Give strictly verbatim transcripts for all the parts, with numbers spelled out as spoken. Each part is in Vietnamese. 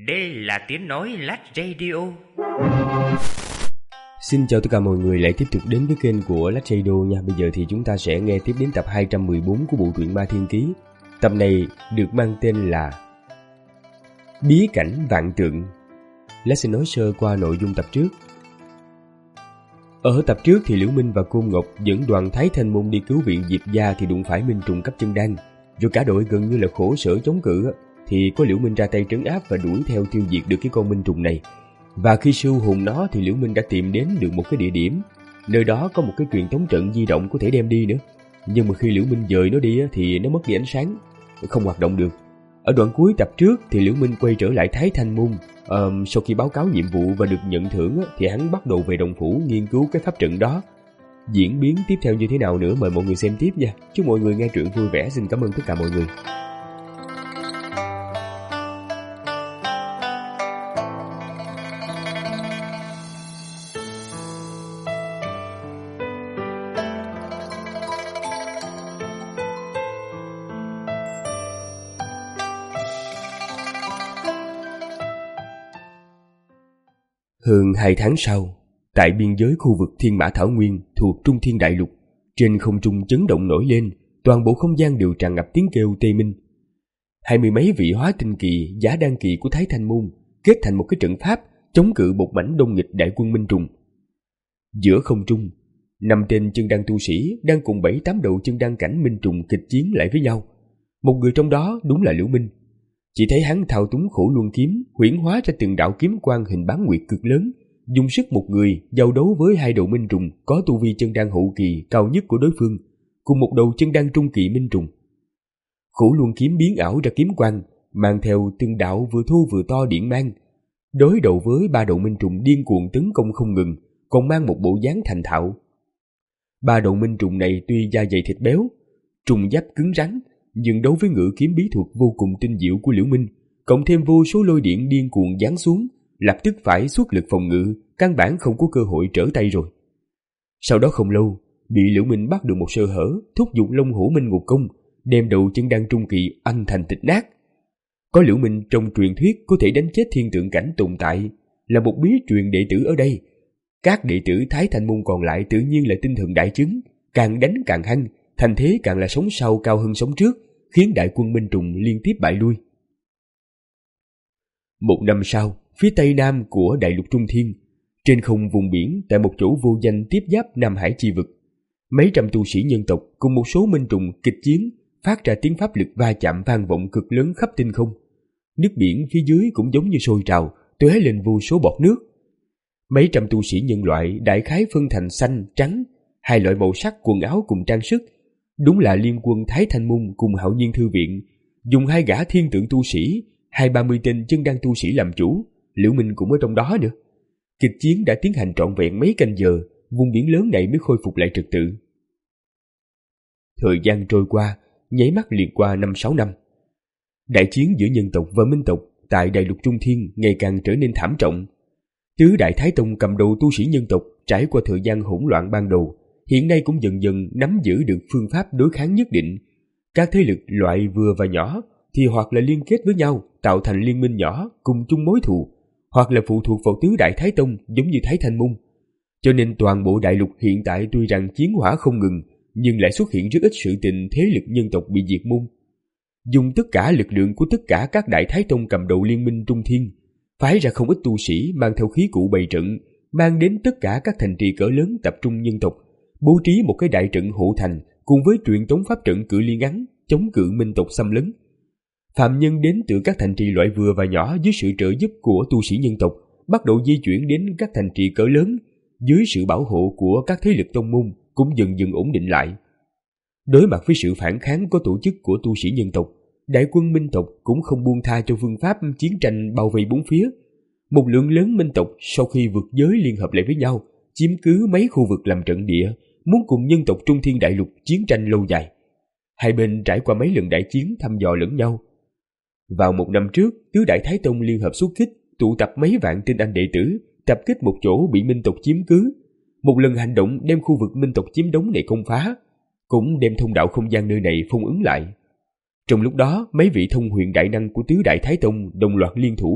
Đây là tiếng nói Lách Radio. Xin chào tất cả mọi người lại tiếp tục đến với kênh của Lách Radio nha. Bây giờ thì chúng ta sẽ nghe tiếp đến tập hai trăm mười bốn của bộ truyện Ma Thiên Ký. Tập này được mang tên là Bí cảnh vạn tượng. Lách sẽ nói sơ qua nội dung tập trước. Ở tập trước thì Liễu Minh và Côn Ngọc dẫn đoàn Thái Thanh Môn đi cứu viện Diệp gia thì đụng phải Minh Trùng cấp chân đan. Rồi cả đội gần như là khổ sở chống cự thì có Liễu Minh ra tay trấn áp và đuổi theo tiêu diệt được cái con Minh Trùng này. Và khi siêu hồn nó thì Liễu Minh đã tìm đến được một cái địa điểm, nơi đó có một cái truyền tống trận di động có thể đem đi nữa. Nhưng mà khi Liễu Minh dời nó đi thì nó mất đi ánh sáng, không hoạt động được. Ở đoạn cuối tập trước thì Liễu Minh quay trở lại Thái Thanh Môn. Ờ, sau khi báo cáo nhiệm vụ và được nhận thưởng thì hắn bắt đầu về Đồng Phủ nghiên cứu cái pháp trận đó. Diễn biến tiếp theo như thế nào nữa mời mọi người xem tiếp nha. Chúc mọi người nghe truyện vui vẻ. Xin cảm ơn tất cả mọi người. Hơn hai tháng sau, tại biên giới khu vực Thiên Mã Thảo Nguyên thuộc Trung Thiên Đại Lục, trên không trung chấn động nổi lên, toàn bộ không gian đều tràn ngập tiếng kêu tê minh. Hai mươi mấy vị hóa tinh kỳ, giả đan kỳ của Thái Thanh Môn kết thành một cái trận pháp chống cự một mảnh đông nghịch đại quân Minh Trùng. Giữa không trung, năm tên chân đan tu sĩ đang cùng bảy tám đầu chân đan cảnh Minh Trùng kịch chiến lại với nhau. Một người trong đó đúng là Liễu Minh. Chỉ thấy hắn thao túng Khổ Luân kiếm, huyễn hóa ra từng đạo kiếm quang hình bán nguyệt cực lớn, dùng sức một người giao đấu với hai đầu Minh Trùng có tu vi chân đan hậu kỳ cao nhất của đối phương, cùng một đầu chân đan trung kỳ Minh Trùng. Khổ Luân kiếm biến ảo ra kiếm quang, mang theo từng đạo vừa thô vừa to điện mang, đối đầu với ba đầu Minh Trùng điên cuồng tấn công không ngừng, còn mang một bộ dáng thành thạo. Ba đầu Minh Trùng này tuy da dày thịt béo, trùng giáp cứng rắn, nhưng đấu với ngự kiếm bí thuật vô cùng tinh diệu của Liễu Minh, cộng thêm vô số lôi điện điên cuồng giáng xuống, lập tức phải xuất lực phòng ngự, căn bản không có cơ hội trở tay rồi. Sau đó không lâu, bị Liễu Minh bắt được một sơ hở, thúc giục Long Hổ Minh Ngục Công, đem đầu chân đan trung kỳ ăn thành thịt nát. Có Liễu Minh trong truyền thuyết có thể đánh chết thiên tượng cảnh tồn tại, là một bí truyền đệ tử ở đây. Các đệ tử Thái Thanh Môn còn lại tự nhiên là tinh thần đại chứng, càng đánh càng hăng, thành thế càng là sống sau cao hơn sống trước, khiến đại quân Minh Trùng liên tiếp bại lui. Một năm sau, phía tây nam của đại lục Trung Thiên, trên không vùng biển tại một chỗ vô danh tiếp giáp Nam Hải chi vực, mấy trăm tu sĩ nhân tộc cùng một số Minh Trùng kịch chiến, phát ra tiếng pháp lực va chạm vang vọng cực lớn khắp tinh không. Nước biển phía dưới cũng giống như sôi trào, tóe lên vô số bọt nước. Mấy trăm tu sĩ nhân loại đại khái phân thành xanh, trắng, hai loại màu sắc quần áo cùng trang sức. Đúng là liên quân Thái Thanh Môn cùng Hạo Nhiên Thư Viện, dùng hai gã thiên tượng tu sĩ, hai ba mươi tên chân đan tu sĩ làm chủ, Liễu Minh cũng ở trong đó nữa. Kịch chiến đã tiến hành trọn vẹn mấy canh giờ, vùng biển lớn này mới khôi phục lại trật tự. Thời gian trôi qua, nháy mắt liền qua năm sáu năm. Đại chiến giữa nhân tộc và minh tộc tại đại lục Trung Thiên ngày càng trở nên thảm trọng. Tứ Đại Thái Tông cầm đầu tu sĩ nhân tộc trải qua thời gian hỗn loạn ban đầu, hiện nay cũng dần dần nắm giữ được phương pháp đối kháng nhất định. Các thế lực loại vừa và nhỏ thì hoặc là liên kết với nhau tạo thành liên minh nhỏ cùng chung mối thù, hoặc là phụ thuộc vào Tứ Đại Thái Tông giống như Thái Thanh Môn. Cho nên toàn bộ đại lục hiện tại tuy rằng chiến hỏa không ngừng, nhưng lại xuất hiện rất ít sự tình thế lực nhân tộc bị diệt môn. Dùng tất cả lực lượng của tất cả các Đại Thái Tông cầm đầu liên minh Trung Thiên, phái ra không ít tu sĩ mang theo khí cụ bày trận, mang đến tất cả các thành trì cỡ lớn tập trung nhân tộc, bố trí một cái đại trận hộ thành cùng với truyền tống pháp trận cự ly ngắn chống cự minh tộc xâm lấn. Phạm nhân đến từ các thành trì loại vừa và nhỏ dưới sự trợ giúp của tu sĩ nhân tộc bắt đầu di chuyển đến các thành trì cỡ lớn, dưới sự bảo hộ của các thế lực tông môn cũng dần dần ổn định lại. Đối mặt với sự phản kháng có tổ chức của tu sĩ nhân tộc, đại quân minh tộc cũng không buông tha cho phương pháp chiến tranh bao vây bốn phía. Một lượng lớn minh tộc sau khi vượt giới liên hợp lại với nhau, chiếm cứ mấy khu vực làm trận địa, muốn cùng nhân tộc Trung Thiên Đại Lục chiến tranh lâu dài. Hai bên trải qua mấy lần đại chiến thăm dò lẫn nhau. Vào một năm trước, Tứ Đại Thái Tông liên hợp xuất kích, tụ tập mấy vạn tinh anh đệ tử, tập kích một chỗ bị minh tộc chiếm cứ. Một lần hành động đem khu vực minh tộc chiếm đóng này công phá, cũng đem thông đạo không gian nơi này phong ấn lại. Trong lúc đó, mấy vị thông huyền đại năng của Tứ Đại Thái Tông đồng loạt liên thủ,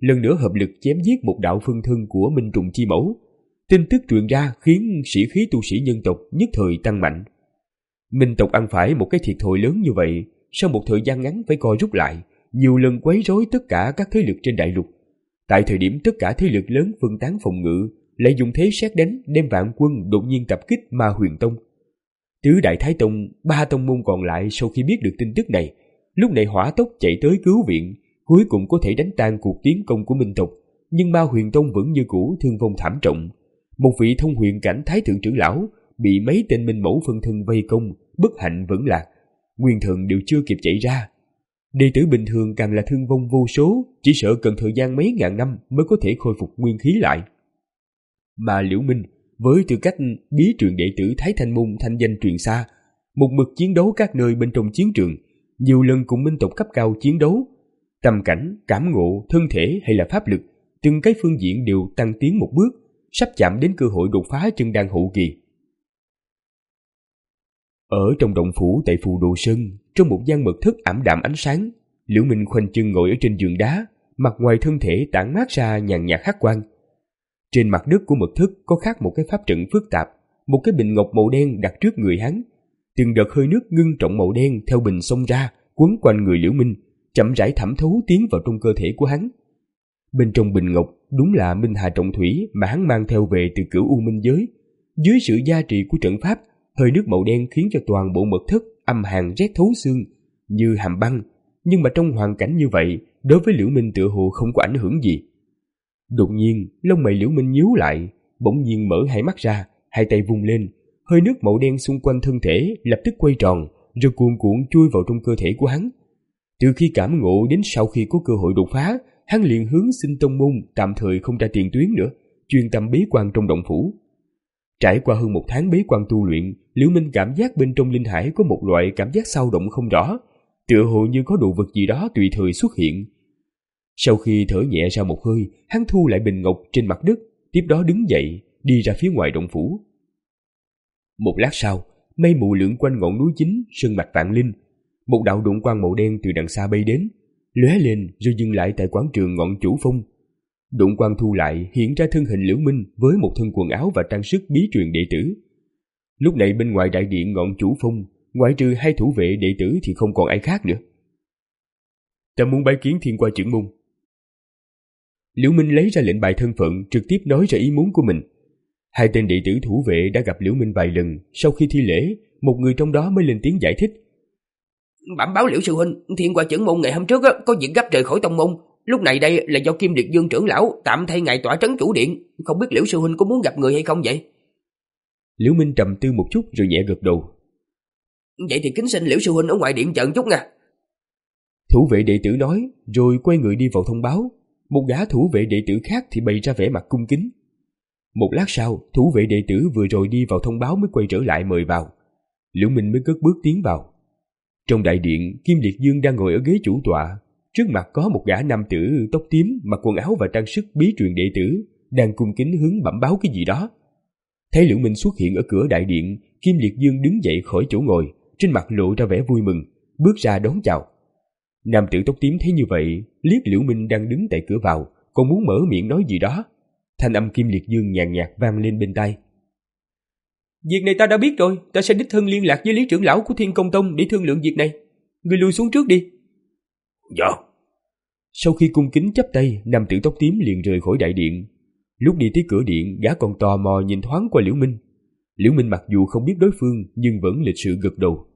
lần nữa hợp lực chém giết một đạo phân thân của Minh Trùng Chi Mẫu. Tin tức truyền ra khiến sĩ khí tu sĩ nhân tộc nhất thời tăng mạnh. Minh tộc ăn phải một cái thiệt thòi lớn như vậy, sau một thời gian ngắn phải co rút lại, nhiều lần quấy rối tất cả các thế lực trên đại lục. Tại thời điểm tất cả thế lực lớn phân tán phòng ngự, lại dùng thế sét đánh đem vạn quân đột nhiên tập kích Ma Huyền Tông. Tứ Đại Thái Tông, ba tông môn còn lại sau khi biết được tin tức này, lúc này hỏa tốc chạy tới cứu viện, cuối cùng có thể đánh tan cuộc tiến công của Minh tộc, nhưng Ma Huyền Tông vẫn như cũ thương vong thảm trọng. Một vị thông huyền cảnh thái thượng trưởng lão bị mấy tên minh mẫu phân thân vây công, bất hạnh vẫn lạc, nguyên thần đều chưa kịp chạy ra. Đệ tử bình thường càng là thương vong vô số, chỉ sợ cần thời gian mấy ngàn năm mới có thể khôi phục nguyên khí lại. Mà Liễu Minh, với tư cách bí truyền đệ tử Thái Thanh Môn thanh danh truyền xa, một mực chiến đấu các nơi bên trong chiến trường, nhiều lần cùng minh tộc cấp cao chiến đấu, tâm cảnh, cảm ngộ, thân thể hay là pháp lực, từng cái phương diện đều tăng tiến một bước, sắp chạm đến cơ hội đột phá chân đan hậu kỳ. Ở trong động phủ tại Phù Đồ Sơn, trong một gian mật thất ảm đạm ánh sáng, Liễu Minh khoanh chân ngồi ở trên giường đá, mặt ngoài thân thể tản mát ra nhàn nhạt hắc quang. Trên mặt đất của mật thất có khắc một cái pháp trận phức tạp, một cái bình ngọc màu đen đặt trước người hắn. Từng đợt hơi nước ngưng trọng màu đen theo bình xông ra, quấn quanh người Liễu Minh, chậm rãi thẩm thấu tiến vào trong cơ thể của hắn. Bên trong bình ngọc đúng là Minh Hà Trọng Thủy mà hắn mang theo về từ Cửu U Minh giới. Dưới sự gia trì của trận pháp, hơi nước màu đen khiến cho toàn bộ mật thất âm hàn rét thấu xương, như hàm băng. Nhưng mà trong hoàn cảnh như vậy, đối với Liễu Minh tựa hồ không có ảnh hưởng gì. Đột nhiên, lông mày Liễu Minh nhíu lại, bỗng nhiên mở hai mắt ra, hai tay vung lên, hơi nước màu đen xung quanh thân thể lập tức quay tròn, rồi cuồn cuộn chui vào trong cơ thể của hắn. Từ khi cảm ngộ đến sau khi có cơ hội đột phá, hắn liền hướng Sinh Tông môn tạm thời không ra tiền tuyến nữa, chuyên tâm bế quan trong động phủ. Trải qua hơn một tháng bế quan tu luyện, Liễu Minh cảm giác bên trong linh hải có một loại cảm giác xao động không rõ, tựa hồ như có đồ vật gì đó tùy thời xuất hiện. Sau khi thở nhẹ ra một hơi, hắn thu lại bình ngọc trên mặt đất, tiếp đó đứng dậy, đi ra phía ngoài động phủ. Một lát sau, mây mù lượn quanh ngọn núi chính Sơn Mạch Vạn Linh. Một đạo độn quang màu đen từ đằng xa bay đến, lóe lên rồi dừng lại tại quảng trường Ngọn Chủ Phong. Độn quang thu lại hiện ra thân hình Liễu Minh với một thân quần áo và trang sức bí truyền đệ tử. Lúc này bên ngoài đại điện Ngọn Chủ Phong, ngoại trừ hai thủ vệ đệ tử thì không còn ai khác nữa. Ta muốn bái kiến Thiên Qua Trưởng Môn. Liễu Minh lấy ra lệnh bài thân phận, trực tiếp nói ra ý muốn của mình. Hai tên đệ tử thủ vệ đã gặp Liễu Minh vài lần, sau khi thi lễ, một người trong đó mới lên tiếng giải thích. Bẩm báo Liễu sư huynh, Thiên Qua Trưởng Môn ngày hôm trước có việc gấp rời khỏi tông môn, lúc này đây là do Kim Liệt Dương trưởng lão tạm thay ngài tỏa trấn chủ điện, không biết Liễu sư huynh có muốn gặp người hay không vậy? Liễu Minh trầm tư một chút rồi nhẹ gật đầu. Vậy thì kính xin Liễu sư huynh ở ngoài điện chờ chút nha. Thủ vệ đệ tử nói, rồi quay người đi vào thông báo. Một gã thủ vệ đệ tử khác thì bày ra vẻ mặt cung kính. Một lát sau, thủ vệ đệ tử vừa rồi đi vào thông báo mới quay trở lại mời vào. Liễu Minh mới cất bước tiến vào. Trong đại điện, Kim Liệt Dương đang ngồi ở ghế chủ tọa. Trước mặt có một gã nam tử tóc tím, mặc quần áo và trang sức bí truyền đệ tử, đang cung kính hướng bẩm báo cái gì đó. Thấy Liễu Minh xuất hiện ở cửa đại điện, Kim Liệt Dương đứng dậy khỏi chỗ ngồi, trên mặt lộ ra vẻ vui mừng, bước ra đón chào. Nam tử tóc tím thấy như vậy, liếc Liễu Minh đang đứng tại cửa vào, còn muốn mở miệng nói gì đó. Thanh âm Kim Liệt Dương nhàn nhạt vang lên bên tai. Việc này ta đã biết rồi, ta sẽ đích thân liên lạc với Lý trưởng lão của Thiên Công Tông để thương lượng việc này. Ngươi lui xuống trước đi. Dạ. Sau khi cung kính chắp tay, nam tử tóc tím liền rời khỏi đại điện. Lúc đi tới cửa điện, gã còn tò mò nhìn thoáng qua Liễu Minh. Liễu Minh mặc dù không biết đối phương nhưng vẫn lịch sự gật đầu.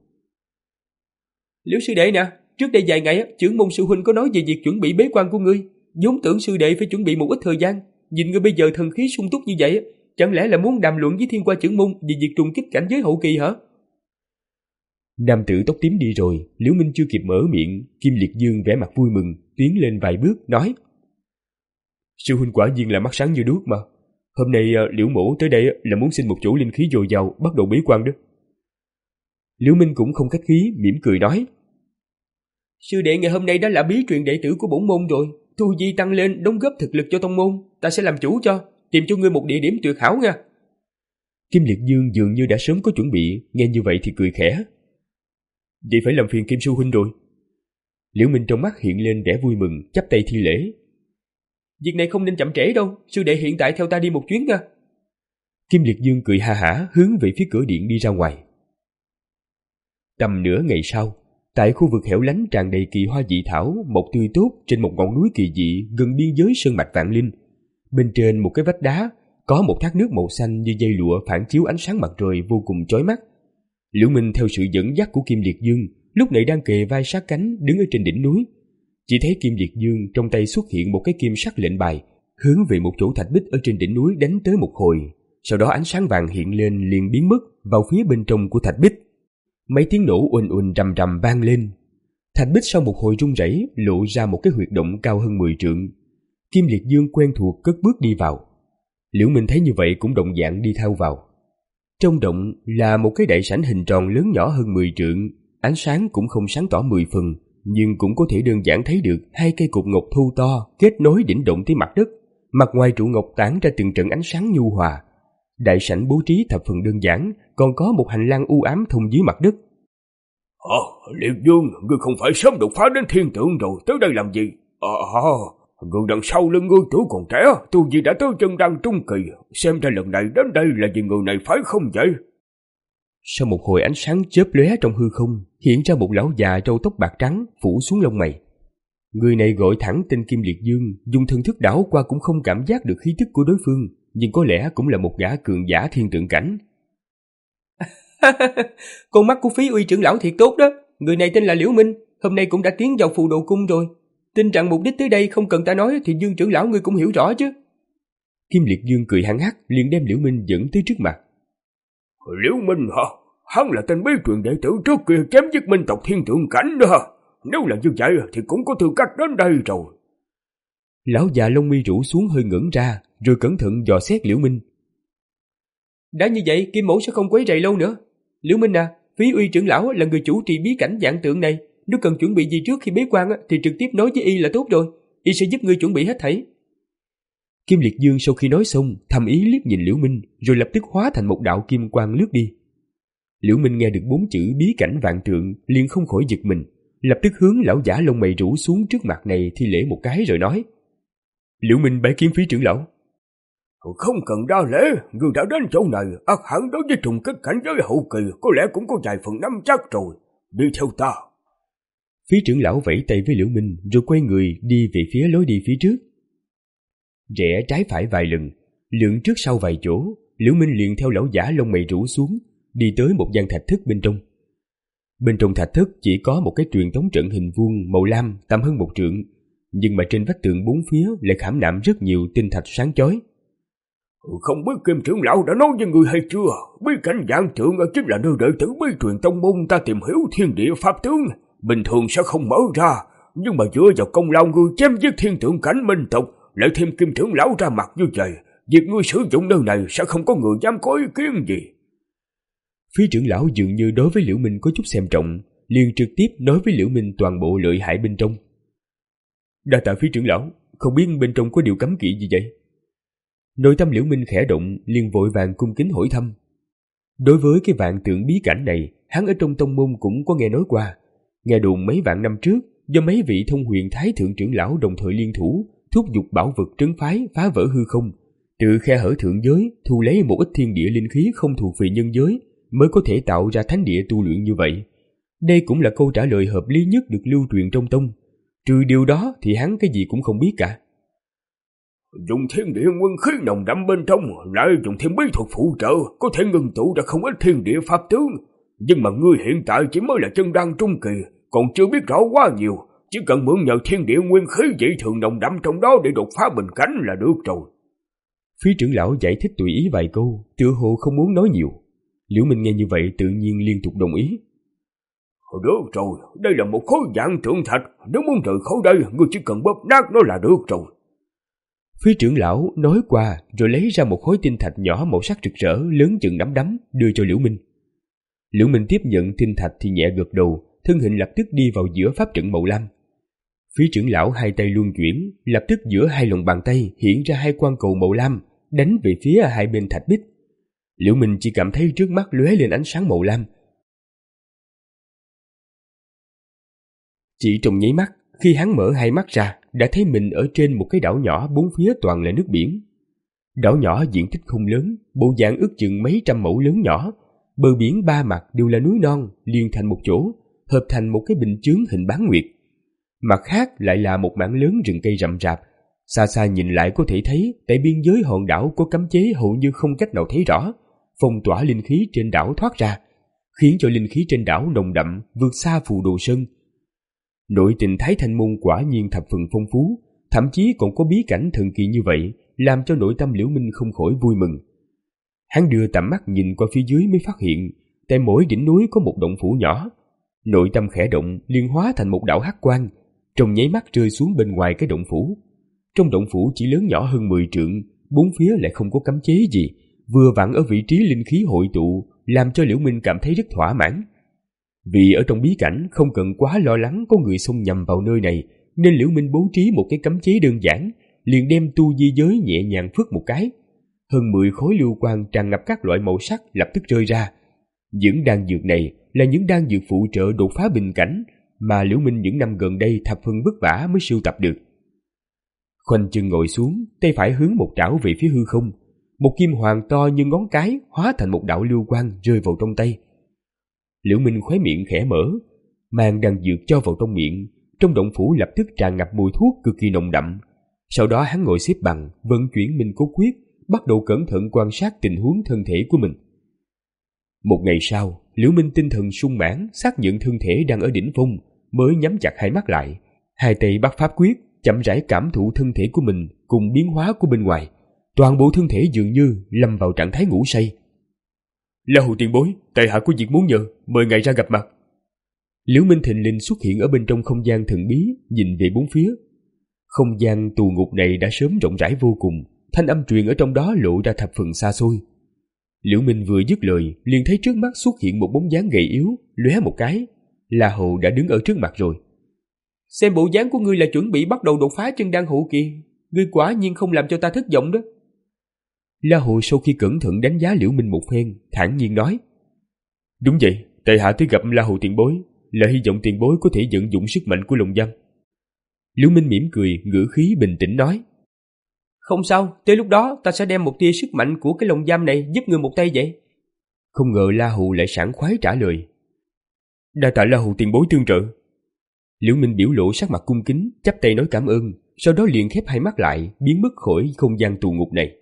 Liễu sư đệ nè, trước đây vài ngày trưởng môn sư huynh có nói về việc chuẩn bị bế quan của ngươi, vốn tưởng sư đệ phải chuẩn bị một ít thời gian, nhìn ngươi bây giờ thần khí sung túc như vậy, chẳng lẽ là muốn đàm luận với Thiên Qua Trưởng Môn về việc trùng kích cảnh giới hậu kỳ hả? Nam tử tóc tím đi rồi, Liễu Minh chưa kịp mở miệng, Kim Liệt Dương vẻ mặt vui mừng, tiến lên vài bước nói: Sư huynh quả nhiên là mắt sáng như đuốc mà. Hôm nay Liễu mỗ tới đây là muốn xin một chỗ linh khí dồi dào bắt đầu bế quan đó. Liễu Minh cũng không khách khí, mỉm cười nói: Sư đệ ngày hôm nay đã là bí truyền đệ tử của bổn môn rồi, tu vi tăng lên, đóng góp thực lực cho tông môn, ta sẽ làm chủ cho, tìm cho ngươi một địa điểm tuyệt hảo nha. Kim Liệt Dương dường như đã sớm có chuẩn bị, nghe như vậy thì cười khẽ. Vậy phải làm phiền Kim sư huynh rồi. Liễu Minh trong mắt hiện lên vẻ vui mừng, chắp tay thi lễ. Việc này không nên chậm trễ đâu, sư đệ hiện tại theo ta đi một chuyến nha. Kim Liệt Dương cười ha hả hướng về phía cửa điện đi ra ngoài. Tầm nửa ngày sau, tại khu vực hẻo lánh tràn đầy kỳ hoa dị thảo, mọc tươi tốt trên một ngọn núi kỳ dị gần biên giới sơn mạch Vạn Linh, bên trên một cái vách đá có một thác nước màu xanh như dây lụa phản chiếu ánh sáng mặt trời vô cùng chói mắt. Liễu Minh theo sự dẫn dắt của Kim Liệt Dương lúc này đang kề vai sát cánh đứng ở trên đỉnh núi. Chỉ thấy Kim Liệt Dương trong tay xuất hiện một cái kim sắc lệnh bài, hướng về một chỗ thạch bích ở trên đỉnh núi đánh tới một hồi. Sau đó ánh sáng vàng hiện lên liền biến mất vào phía bên trong của thạch bích. Mấy tiếng nổ uỳnh uỳnh rầm rầm vang lên. Thạch bích sau một hồi rung rẩy lộ ra một cái huyệt động cao hơn mười trượng. Kim Liệt Dương quen thuộc cất bước đi vào. Liễu Minh thấy như vậy cũng động dạng đi theo vào. Trong động là một cái đại sảnh hình tròn lớn nhỏ hơn mười trượng, ánh sáng cũng không sáng tỏ mười phần, nhưng cũng có thể đơn giản thấy được hai cây cột ngọc thô to kết nối đỉnh động tới mặt đất. Mặt ngoài trụ ngọc tản ra từng trận ánh sáng nhu hòa. Đại sảnh bố trí thập phần đơn giản, còn có một hành lang u ám thông dưới mặt đất. Ờ, Liệt Dương, ngươi không phải sớm đột phá đến thiên tượng rồi, tới đây làm gì? Ờ, à, người đằng sau lưng ngươi tuổi còn trẻ, tu vi đã tới chân đăng trung kỳ, xem ra lần này đến đây là vì người này phải không vậy? Sau một hồi ánh sáng chớp lóe trong hư không, hiện ra một lão già râu tóc bạc trắng phủ xuống lông mày. Người này gọi thẳng tên Kim Liệt Dương, dùng thần thức đảo qua cũng không cảm giác được khí tức của đối phương, nhưng có lẽ cũng là một gã cường giả thiên tượng cảnh. Con mắt của Phí Uy trưởng lão thiệt tốt đó. Người này tên là Liễu Minh, hôm nay cũng đã tiến vào phù đồ cung rồi. Tin rằng mục đích tới đây không cần ta nói thì Dương trưởng lão ngươi cũng hiểu rõ chứ. Kim Liệt Dương cười hăng hắc, liền đem Liễu Minh dẫn tới trước mặt. Liễu Minh hả? Hắn là tên bí truyền đệ tử trước kia chém giết minh tộc thiên tượng cảnh đó hả? Nếu là như vậy thì cũng có tư cách đến đây rồi. Lão già lông mi rủ xuống hơi ngẩng ra, rồi cẩn thận dò xét Liễu Minh. Đã như vậy, Kim mẫu sẽ không quấy rầy lâu nữa. Liễu Minh à, Phí Uy trưởng lão là người chủ trì bí cảnh vạn tượng này, nếu cần chuẩn bị gì trước khi bế quan thì trực tiếp nói với y là tốt rồi, y sẽ giúp ngươi chuẩn bị hết thảy. Kim Liệt Dương sau khi nói xong, thầm ý liếc nhìn Liễu Minh, rồi lập tức hóa thành một đạo kim quang lướt đi. Liễu Minh nghe được bốn chữ bí cảnh vạn tượng, liền không khỏi giật mình, lập tức hướng lão giả lông mày rủ xuống trước mặt này thi lễ một cái rồi nói: Liễu Minh bái kiến Phí trưởng lão. Không cần đa lễ, người đã đến chỗ này, ắt hẳn đối với trùng kích cảnh giới hậu kỳ có lẽ cũng có vài phần nắm chắc rồi. Đi theo ta. Phí trưởng lão vẫy tay với Liễu Minh rồi quay người đi về phía lối đi phía trước. Rẽ trái phải vài lần, lượn trước sau vài chỗ, Liễu Minh liền theo lão giả lông mày rủ xuống, đi tới một gian thạch thất bên trong. Bên trong thạch thất chỉ có một cái truyền tống trận hình vuông màu lam tầm hơn một trượng, nhưng mà trên vách tường bốn phía lại khảm nạm rất nhiều tinh thạch sáng chói. Không biết Kim trưởng lão đã nói với người hay chưa, bí cảnh vạn tượng chính là nơi đệ tử bí truyền tông môn ta tìm hiểu thiên địa pháp tướng, bình thường sẽ không mở ra, nhưng mà dựa vào công lao người chém giết thiên tượng cảnh minh tộc, lại thêm Kim trưởng lão ra mặt như vậy, việc ngươi sử dụng nơi này sẽ không có người dám có ý kiến gì. Phí trưởng lão dường như đối với Liễu Minh có chút xem trọng, liền trực tiếp nói với Liễu Minh toàn bộ lợi hại bên trong. Đa tạ Phí trưởng lão, không biết bên trong có điều cấm kỵ gì vậy? Nội tâm Liễu Minh khẽ động, liền vội vàng cung kính hỏi thăm. Đối với cái vạn tượng bí cảnh này, hắn ở trong tông môn cũng có nghe nói qua. Nghe đồn mấy vạn năm trước, do mấy vị thông huyền thái thượng trưởng lão đồng thời liên thủ, thúc giục bảo vật trấn phái phá vỡ hư không, từ khe hở thượng giới thu lấy một ít thiên địa linh khí không thuộc về nhân giới, mới có thể tạo ra thánh địa tu luyện như vậy. Đây cũng là câu trả lời hợp lý nhất được lưu truyền trong tông. Trừ điều đó thì hắn cái gì cũng không biết cả. Dùng thiên địa nguyên khí nồng đậm bên trong, lại dùng thêm bí thuật phụ trợ, có thể ngưng tụ ra không ít thiên địa pháp tướng. Nhưng mà ngươi hiện tại chỉ mới là chân đăng trung kỳ, còn chưa biết rõ quá nhiều, chỉ cần mượn nhờ thiên địa nguyên khí dị thường nồng đậm trong đó để đột phá bình cảnh là được rồi. Phí trưởng lão giải thích tùy ý vài câu, tựa hồ không muốn nói nhiều. Liễu Minh nghe như vậy tự nhiên liên tục đồng ý. Được rồi, đây là một khối vạn tượng thạch, nếu muốn rời khỏi đây, ngươi chỉ cần bóp nát nó là được rồi. Phí trưởng lão nói qua rồi lấy ra một khối tinh thạch nhỏ màu sắc rực rỡ lớn chừng nắm đấm đưa cho Liễu Minh. Liễu Minh tiếp nhận tinh thạch thì nhẹ gật đầu, thân hình lập tức đi vào giữa pháp trận màu lam. Phí trưởng lão hai tay luân chuyển, lập tức giữa hai lòng bàn tay hiện ra hai quan cầu màu lam, đánh về phía hai bên thạch bích. Liễu Minh chỉ cảm thấy trước mắt lóe lên ánh sáng màu lam. Chỉ trong nháy mắt, Khi hắn mở hai mắt ra, đã thấy mình ở trên một cái đảo nhỏ bốn phía toàn là nước biển. Đảo nhỏ diện tích không lớn, bộ dạng ước chừng mấy trăm mẫu lớn nhỏ, bờ biển ba mặt đều là núi non liền thành một chỗ, hợp thành một cái bình chướng hình bán nguyệt. Mặt khác lại là một mảng lớn rừng cây rậm rạp, xa xa nhìn lại có thể thấy tại biên giới hòn đảo có cấm chế hầu như không cách nào thấy rõ, phong tỏa linh khí trên đảo thoát ra, khiến cho linh khí trên đảo nồng đậm vượt xa Phù Đồ Sơn. Nội tình Thái Thanh Môn quả nhiên thập phần phong phú, thậm chí còn có bí cảnh thần kỳ như vậy, làm cho nội tâm Liễu Minh không khỏi vui mừng. Hắn đưa tầm mắt nhìn qua phía dưới mới phát hiện, tại mỗi đỉnh núi có một động phủ nhỏ. Nội tâm khẽ động, liền hóa thành một đạo hắc quang, trong nháy mắt rơi xuống bên ngoài cái động phủ. Trong động phủ chỉ lớn nhỏ hơn mười trượng, bốn phía lại không có cấm chế gì, vừa vặn ở vị trí linh khí hội tụ, làm cho Liễu Minh cảm thấy rất thỏa mãn. Vì ở trong bí cảnh không cần quá lo lắng có người xông nhầm vào nơi này, nên Liễu Minh bố trí một cái cấm chế đơn giản, liền đem tu di giới nhẹ nhàng phất một cái. Hơn mười khối lưu quang tràn ngập các loại màu sắc lập tức rơi ra. Những đan dược này là những đan dược phụ trợ đột phá bình cảnh mà Liễu Minh những năm gần đây thập phần vất vả mới sưu tập được. Khoanh chân ngồi xuống, tay phải hướng một trảo về phía hư không, một kim hoàng to như ngón cái hóa thành một đạo lưu quang rơi vào trong tay. Liễu Minh khóe miệng khẽ mở, mang đan dược cho vào trong miệng, trong động phủ lập tức tràn ngập mùi thuốc cực kỳ nồng đậm. Sau đó hắn ngồi xếp bằng, vận chuyển Minh Cốt Quyết, bắt đầu cẩn thận quan sát tình huống thân thể của mình. Một ngày sau, Liễu Minh tinh thần sung mãn, xác nhận thân thể đang ở đỉnh phong, mới nhắm chặt hai mắt lại, hai tay bắt pháp quyết, chậm rãi cảm thụ thân thể của mình cùng biến hóa của bên ngoài. Toàn bộ thân thể dường như lâm vào trạng thái ngủ say. La Hầu tiền bối, tại hạ có việc muốn nhờ, mời ngài ra gặp mặt. Liễu Minh thình lình xuất hiện ở bên trong không gian thần bí, nhìn về bốn phía. Không gian tù ngục này đã sớm rộng rãi vô cùng, thanh âm truyền ở trong đó lộ ra thập phần xa xôi. Liễu Minh vừa dứt lời, liền thấy trước mắt xuất hiện một bóng dáng gầy yếu, lóe một cái, La Hầu đã đứng ở trước mặt rồi. Xem bộ dáng của ngươi là chuẩn bị bắt đầu đột phá chân đan hộ kỳ, ngươi quả nhiên không làm cho ta thất vọng đó. La Hầu sau khi cẩn thận đánh giá Liễu Minh một phen, thản nhiên nói: Đúng vậy, tại hạ tới gặp La Hầu tiền bối, là hy vọng tiền bối có thể vận dụng sức mạnh của lồng giam. Liễu Minh mỉm cười, ngữ khí bình tĩnh nói: Không sao, tới lúc đó ta sẽ đem một tia sức mạnh của cái lồng giam này giúp ngươi một tay vậy. Không ngờ La Hầu lại sảng khoái trả lời: Đa tạ La Hầu tiền bối tương trợ. Liễu Minh biểu lộ sắc mặt cung kính, chắp tay nói cảm ơn, sau đó liền khép hai mắt lại, biến mất khỏi không gian tù ngục này.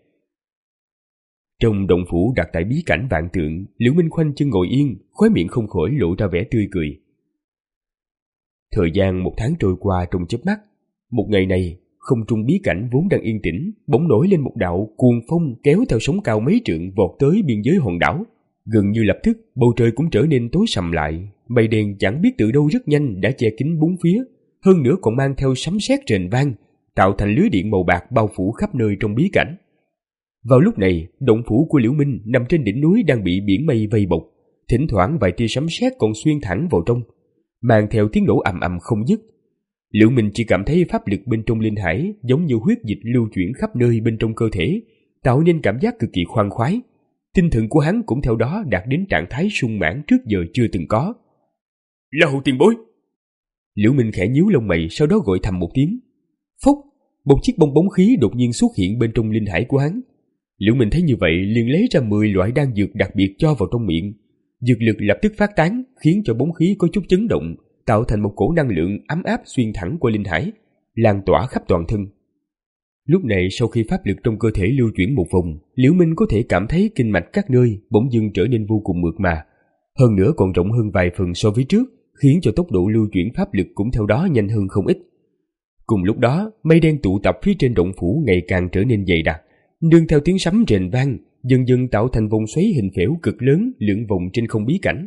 Trong động phủ đặt tại bí cảnh vạn tượng, Liễu Minh khoanh chân ngồi yên, khóe miệng không khỏi lộ ra vẻ tươi cười. Thời gian một tháng trôi qua trong chớp mắt. Một ngày này, không trung bí cảnh vốn đang yên tĩnh, bỗng nổi lên một đạo cuồng phong kéo theo sóng cao mấy trượng vọt tới biên giới hòn đảo. Gần như lập tức, bầu trời cũng trở nên tối sầm lại, mây đen chẳng biết từ đâu rất nhanh đã che kín bốn phía, hơn nữa còn mang theo sấm sét rền vang, tạo thành lưới điện màu bạc bao phủ khắp nơi trong bí cảnh. Vào lúc này, động phủ của Liễu Minh nằm trên đỉnh núi đang bị biển mây vây bọc, thỉnh thoảng vài tia sấm sét còn xuyên thẳng vào trong, mang theo tiếng nổ ầm ầm không dứt. Liễu Minh chỉ cảm thấy pháp lực bên trong linh hải giống như huyết dịch lưu chuyển khắp nơi bên trong cơ thể, tạo nên cảm giác cực kỳ khoan khoái. Tinh thần của hắn cũng theo đó đạt đến trạng thái sung mãn trước giờ chưa từng có. La Hầu tiền bối! Liễu Minh khẽ nhíu lông mày, sau đó gọi thầm một tiếng. Phốc! Một chiếc bong bóng khí đột nhiên xuất hiện bên trong linh hải của hắn. Liễu Minh thấy như vậy liền lấy ra mười loại đan dược đặc biệt cho vào trong miệng. Dược lực lập tức phát tán, khiến cho bóng khí có chút chấn động, tạo thành một cổ năng lượng ấm áp xuyên thẳng qua linh hải, lan tỏa khắp toàn thân. Lúc này sau khi pháp lực trong cơ thể lưu chuyển một vòng, Liễu Minh có thể cảm thấy kinh mạch các nơi bỗng dưng trở nên vô cùng mượt mà, hơn nữa còn rộng hơn vài phần so với trước, khiến cho tốc độ lưu chuyển pháp lực cũng theo đó nhanh hơn không ít. Cùng lúc đó, mây đen tụ tập phía trên động phủ ngày càng trở nên dày đặc, nương theo tiếng sấm rền vang, dần dần tạo thành vòng xoáy hình phễu cực lớn lượn vòng trên không bí cảnh.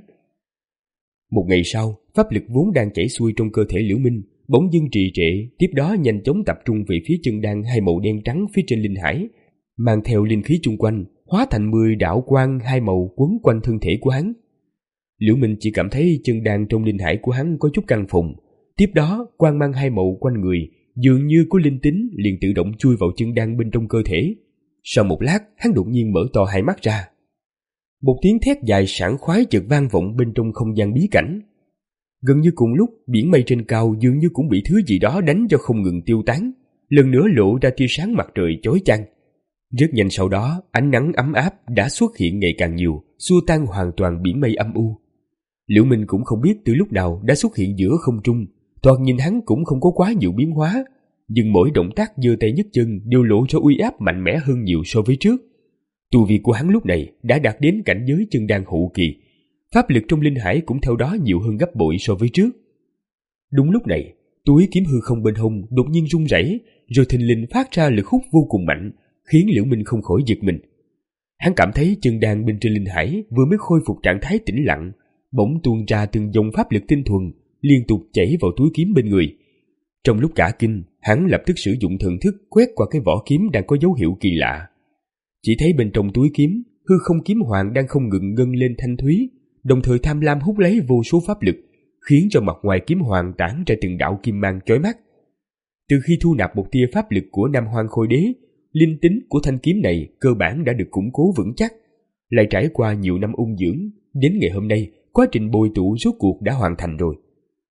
Một ngày sau, pháp lực vốn đang chảy xuôi trong cơ thể Liễu Minh bỗng dưng trì trệ, tiếp đó nhanh chóng tập trung về phía chân đan hai màu đen trắng phía trên linh hải, mang theo linh khí chung quanh, hóa thành mười đạo quang hai màu quấn quanh thân thể của hắn. Liễu Minh chỉ cảm thấy chân đan trong linh hải của hắn có chút căng phồng, tiếp đó quang mang hai màu quanh người dường như có linh tính liền tự động chui vào chân đan bên trong cơ thể. Sau một lát, hắn đột nhiên mở to hai mắt ra. Một tiếng thét dài sảng khoái chợt vang vọng bên trong không gian bí cảnh. Gần như cùng lúc, biển mây trên cao dường như cũng bị thứ gì đó đánh cho không ngừng tiêu tán, lần nữa lộ ra tia sáng mặt trời chói chang. Rất nhanh sau đó, ánh nắng ấm áp đã xuất hiện ngày càng nhiều, xua tan hoàn toàn biển mây âm u. Liễu Minh cũng không biết từ lúc nào đã xuất hiện giữa không trung, thoạt nhìn hắn cũng không có quá nhiều biến hóa, nhưng mỗi động tác giơ tay nhấc chân đều lộ ra uy áp mạnh mẽ hơn nhiều so với trước. Tu vi của hắn lúc này đã đạt đến cảnh giới chân đan hậu kỳ, pháp lực trong linh hải cũng theo đó nhiều hơn gấp bội so với trước. Đúng lúc này, túi kiếm hư không bên hông đột nhiên rung rẩy, rồi thình lình phát ra lực hút vô cùng mạnh, khiến Liễu Minh không khỏi giật mình. Hắn cảm thấy chân đan bên trên linh hải vừa mới khôi phục trạng thái tĩnh lặng, bỗng tuôn ra từng dòng pháp lực tinh thuần liên tục chảy vào túi kiếm bên người. Trong lúc cả kinh, hắn lập tức sử dụng thần thức quét qua cái vỏ kiếm đang có dấu hiệu kỳ lạ. Chỉ thấy bên trong túi kiếm, hư không kiếm hoàng đang không ngừng ngân lên thanh thúy, đồng thời tham lam hút lấy vô số pháp lực, khiến cho mặt ngoài kiếm hoàng tản ra từng đạo kim mang chói mắt. Từ khi thu nạp một tia pháp lực của Nam Hoang Khôi Đế, linh tính của thanh kiếm này cơ bản đã được củng cố vững chắc. Lại trải qua nhiều năm ung dưỡng, đến ngày hôm nay, quá trình bồi tụ rốt cuộc đã hoàn thành rồi.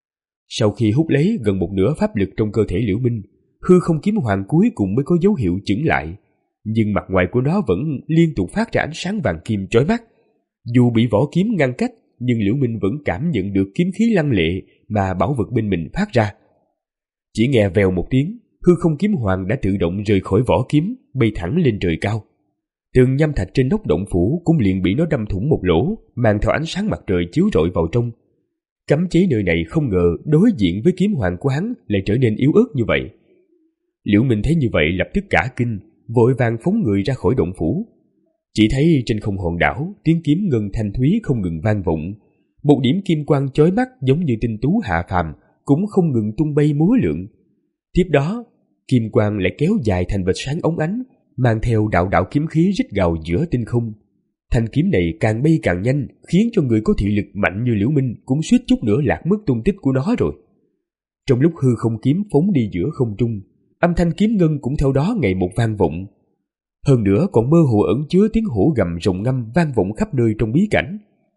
Sau khi hút lấy gần một nửa pháp lực trong cơ thể Liễu Minh, hư không kiếm hoàng cuối cùng mới có dấu hiệu chững lại, nhưng mặt ngoài của nó vẫn liên tục phát ra ánh sáng vàng kim chói mắt. Dù bị vỏ kiếm ngăn cách, nhưng Liễu Minh vẫn cảm nhận được kiếm khí lăng lệ mà bảo vật bên mình phát ra. Chỉ nghe vèo một tiếng, hư không kiếm hoàng đã tự động rời khỏi vỏ kiếm, bay thẳng lên trời cao. Tường nhâm thạch trên nóc động phủ cũng liền bị nó đâm thủng một lỗ, mang theo ánh sáng mặt trời chiếu rọi vào trong. Cấm chế nơi này không ngờ đối diện với kiếm hoàng của hắn lại trở nên yếu ớt như vậy. Liễu Minh thấy như vậy lập tức cả kinh, vội vàng phóng người ra khỏi động phủ. Chỉ thấy trên không hòn đảo, tiếng kiếm ngân thanh thúy không ngừng vang vọng, một điểm kim quang chói mắt giống như tinh tú hạ phàm cũng không ngừng tung bay múa lượn. Tiếp đó, kim quang lại kéo dài thành vệt sáng óng ánh, mang theo đạo đạo kiếm khí rít gào giữa tinh không. Thanh kiếm này càng bay càng nhanh, khiến cho người có thị lực mạnh như Liễu Minh cũng suýt chút nữa lạc mất tung tích của nó rồi. Trong lúc hư không kiếm phóng đi giữa không trung, âm thanh kiếm ngân cũng theo đó ngày một vang vọng. Hơn nữa còn mơ hồ ẩn chứa tiếng hổ gầm rồng ngâm vang vọng khắp nơi trong bí cảnh.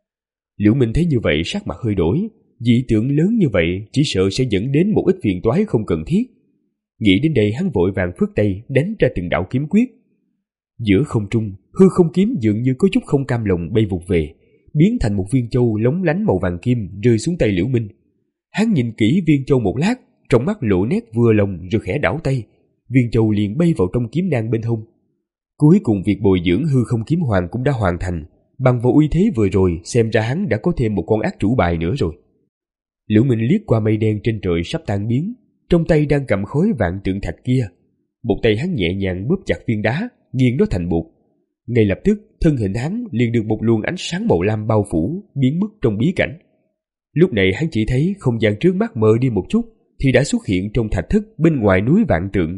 Liễu Minh thấy như vậy sắc mặt hơi đổi, dị tượng lớn như vậy chỉ sợ sẽ dẫn đến một ít phiền toái không cần thiết. Nghĩ đến đây hắn vội vàng phất tay đánh ra từng đạo kiếm quyết. Giữa không trung, hư không kiếm dường như có chút không cam lòng bay vụt về, biến thành một viên châu lóng lánh màu vàng kim rơi xuống tay Liễu Minh. Hắn nhìn kỹ viên châu một lát, trong mắt lộ nét vừa lòng rồi khẽ đảo tay, viên châu liền bay vào trong kiếm nang bên hông. Cuối cùng việc bồi dưỡng hư không kiếm hoàng cũng đã hoàn thành, bằng vào uy thế vừa rồi xem ra hắn đã có thêm một con ác chủ bài nữa rồi. Liễu Minh liếc qua mây đen trên trời sắp tan biến, trong tay đang cầm khối vạn tượng thạch kia, một tay hắn nhẹ nhàng bóp chặt viên đá, nghiền nó thành bột. Ngay lập tức, thân hình hắn liền được một luồng ánh sáng màu lam bao phủ, biến mất trong bí cảnh. Lúc này hắn chỉ thấy không gian trước mắt mờ đi một chút, thì đã xuất hiện trong thạch thất bên ngoài núi vạn tượng.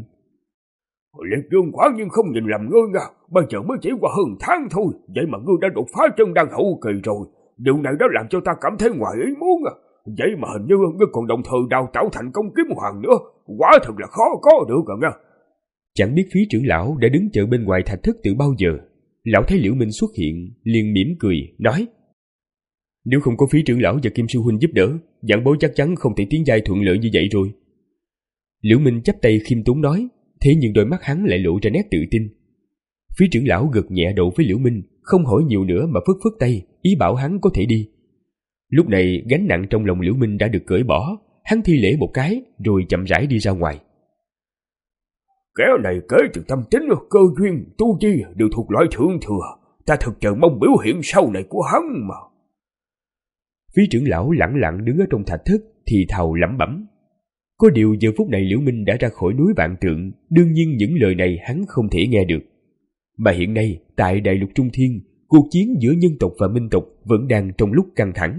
Liệt Dương quả nhiên không nhìn lầm ngươi nha, bây giờ mới chỉ qua hơn tháng thôi, vậy mà ngươi đã đột phá chân đan hậu kỳ rồi. Điều này đã làm cho ta cảm thấy ngoài ý muốn à. Vậy mà hình như ngươi còn đồng thời đào tạo thành công kiếm hoàng nữa, quả thật là khó có được rồi nha. Chẳng biết phí trưởng lão đã đứng chờ bên ngoài thạch thất từ bao giờ. Lão thấy Liễu Minh xuất hiện, liền mỉm cười, nói: Nếu không có phí trưởng lão và Kim sư huynh giúp đỡ, giảng bối chắc chắn không thể tiến giai thuận lợi như vậy rồi. Liễu Minh chắp tay khiêm tốn nói, thế nhưng đôi mắt hắn lại lộ ra nét tự tin. Phí trưởng lão gật nhẹ đầu với Liễu Minh, không hỏi nhiều nữa mà phất phất tay, ý bảo hắn có thể đi. Lúc này gánh nặng trong lòng Liễu Minh đã được cởi bỏ, hắn thi lễ một cái rồi chậm rãi đi ra ngoài. Kẻ này kể từ tâm tính, cơ duyên, tu chi đều thuộc loại thượng thừa, ta thực chờ mong biểu hiện sau này của hắn mà. Phí trưởng lão lẳng lặng đứng ở trong thạch thất thì thào lẩm bẩm. Có điều giờ phút này Liễu Minh đã ra khỏi núi vạn tượng, đương nhiên những lời này hắn không thể nghe được. Mà hiện nay tại đại lục Trung Thiên, cuộc chiến giữa nhân tộc và minh tộc vẫn đang trong lúc căng thẳng.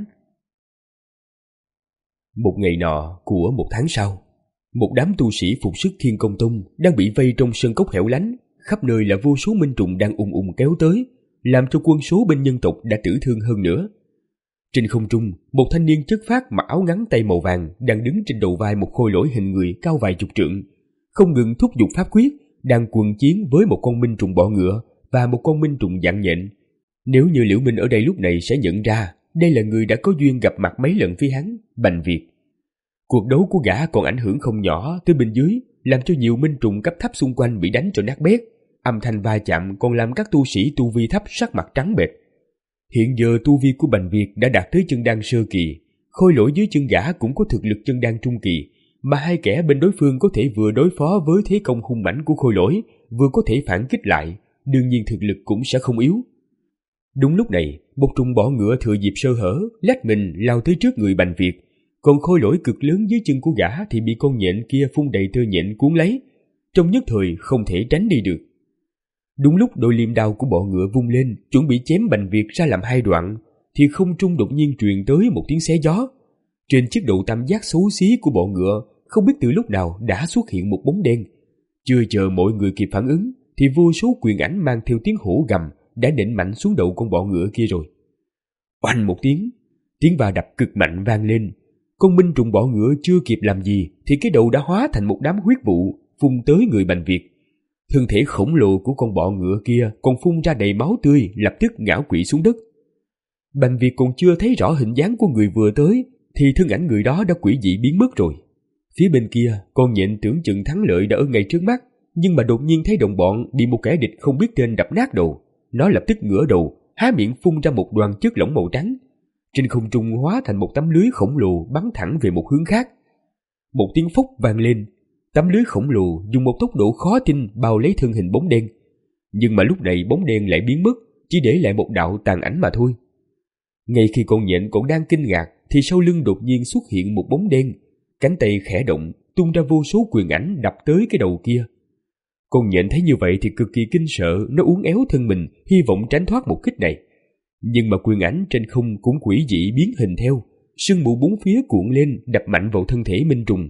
Một ngày nọ của một tháng sau, một đám tu sĩ phục sức Thiên Công Tông đang bị vây trong sơn cốc hẻo lánh, khắp nơi là vô số minh trùng đang ùng ùng kéo tới, làm cho quân số bên nhân tộc đã tử thương hơn nữa. Trên không trung, một thanh niên chất phác mặc áo ngắn tay màu vàng đang đứng trên đầu vai một khôi lỗi hình người cao vài chục trượng, không ngừng thúc giục pháp quyết, đang quần chiến với một con minh trùng bọ ngựa và một con minh trùng dạng nhện. Nếu như Liễu Minh ở đây lúc này sẽ nhận ra, đây là người đã có duyên gặp mặt mấy lần với hắn, Bành Việt. Cuộc đấu của gã còn ảnh hưởng không nhỏ tới bên dưới, làm cho nhiều minh trùng cấp thấp xung quanh bị đánh cho nát bét. Âm thanh va chạm còn làm các tu sĩ tu vi thấp sắc mặt trắng bệch. Hiện giờ tu vi của Bành Việt đã đạt tới chân đan sơ kỳ, Khôi Lỗi dưới chân gã cũng có thực lực chân đan trung kỳ, mà hai kẻ bên đối phương có thể vừa đối phó với thế công hung mãnh của Khôi Lỗi, vừa có thể phản kích lại, đương nhiên thực lực cũng sẽ không yếu. Đúng lúc này, một trùng bọ ngựa thừa dịp sơ hở, lách mình lao tới trước người Bành Việt, còn Khôi Lỗi cực lớn dưới chân của gã thì bị con nhện kia phun đầy tơ nhện cuốn lấy, trong nhất thời không thể tránh đi được. Đúng lúc đôi liềm đao của bọ ngựa vung lên, chuẩn bị chém Bành Việt ra làm hai đoạn, thì không trung đột nhiên truyền tới một tiếng xé gió. Trên chiếc đầu tam giác xấu xí của bọ ngựa, không biết từ lúc nào đã xuất hiện một bóng đen. Chưa chờ mọi người kịp phản ứng, thì vô số quyền ảnh mang theo tiếng hổ gầm đã nện mạnh xuống đầu con bọ ngựa kia rồi. Oanh một tiếng, tiếng va đập cực mạnh vang lên. Con minh trùng bọ ngựa chưa kịp làm gì thì cái đầu đã hóa thành một đám huyết vụ phun tới người Bành Việt. Thân thể khổng lồ của con bọ ngựa kia còn phun ra đầy máu tươi, lập tức ngã quỵ xuống đất. Bành Việt còn chưa thấy rõ hình dáng của người vừa tới thì thân ảnh người đó đã quỷ dị biến mất rồi. Phía bên kia, con nhện tưởng chừng thắng lợi đã ở ngay trước mắt, nhưng mà đột nhiên thấy đồng bọn bị một kẻ địch không biết tên đập nát đầu. Nó lập tức ngửa đầu, há miệng phun ra một đoàn chất lỏng màu trắng. Trên không trung hóa thành một tấm lưới khổng lồ bắn thẳng về một hướng khác. Một tiếng phốc vang lên, tấm lưới khổng lồ dùng một tốc độ khó tin bao lấy thân hình bóng đen. Nhưng mà lúc này bóng đen lại biến mất, chỉ để lại một đạo tàn ảnh mà thôi. Ngay khi con nhện còn đang kinh ngạc thì sau lưng đột nhiên xuất hiện một bóng đen, cánh tay khẽ động tung ra vô số quyền ảnh đập tới cái đầu kia. Con nhện thấy như vậy thì cực kỳ kinh sợ, nó uốn éo thân mình hy vọng tránh thoát một kích này. Nhưng mà quyền ảnh trên không cũng quỷ dị biến hình theo, sương mù bốn phía cuộn lên đập mạnh vào thân thể minh trùng.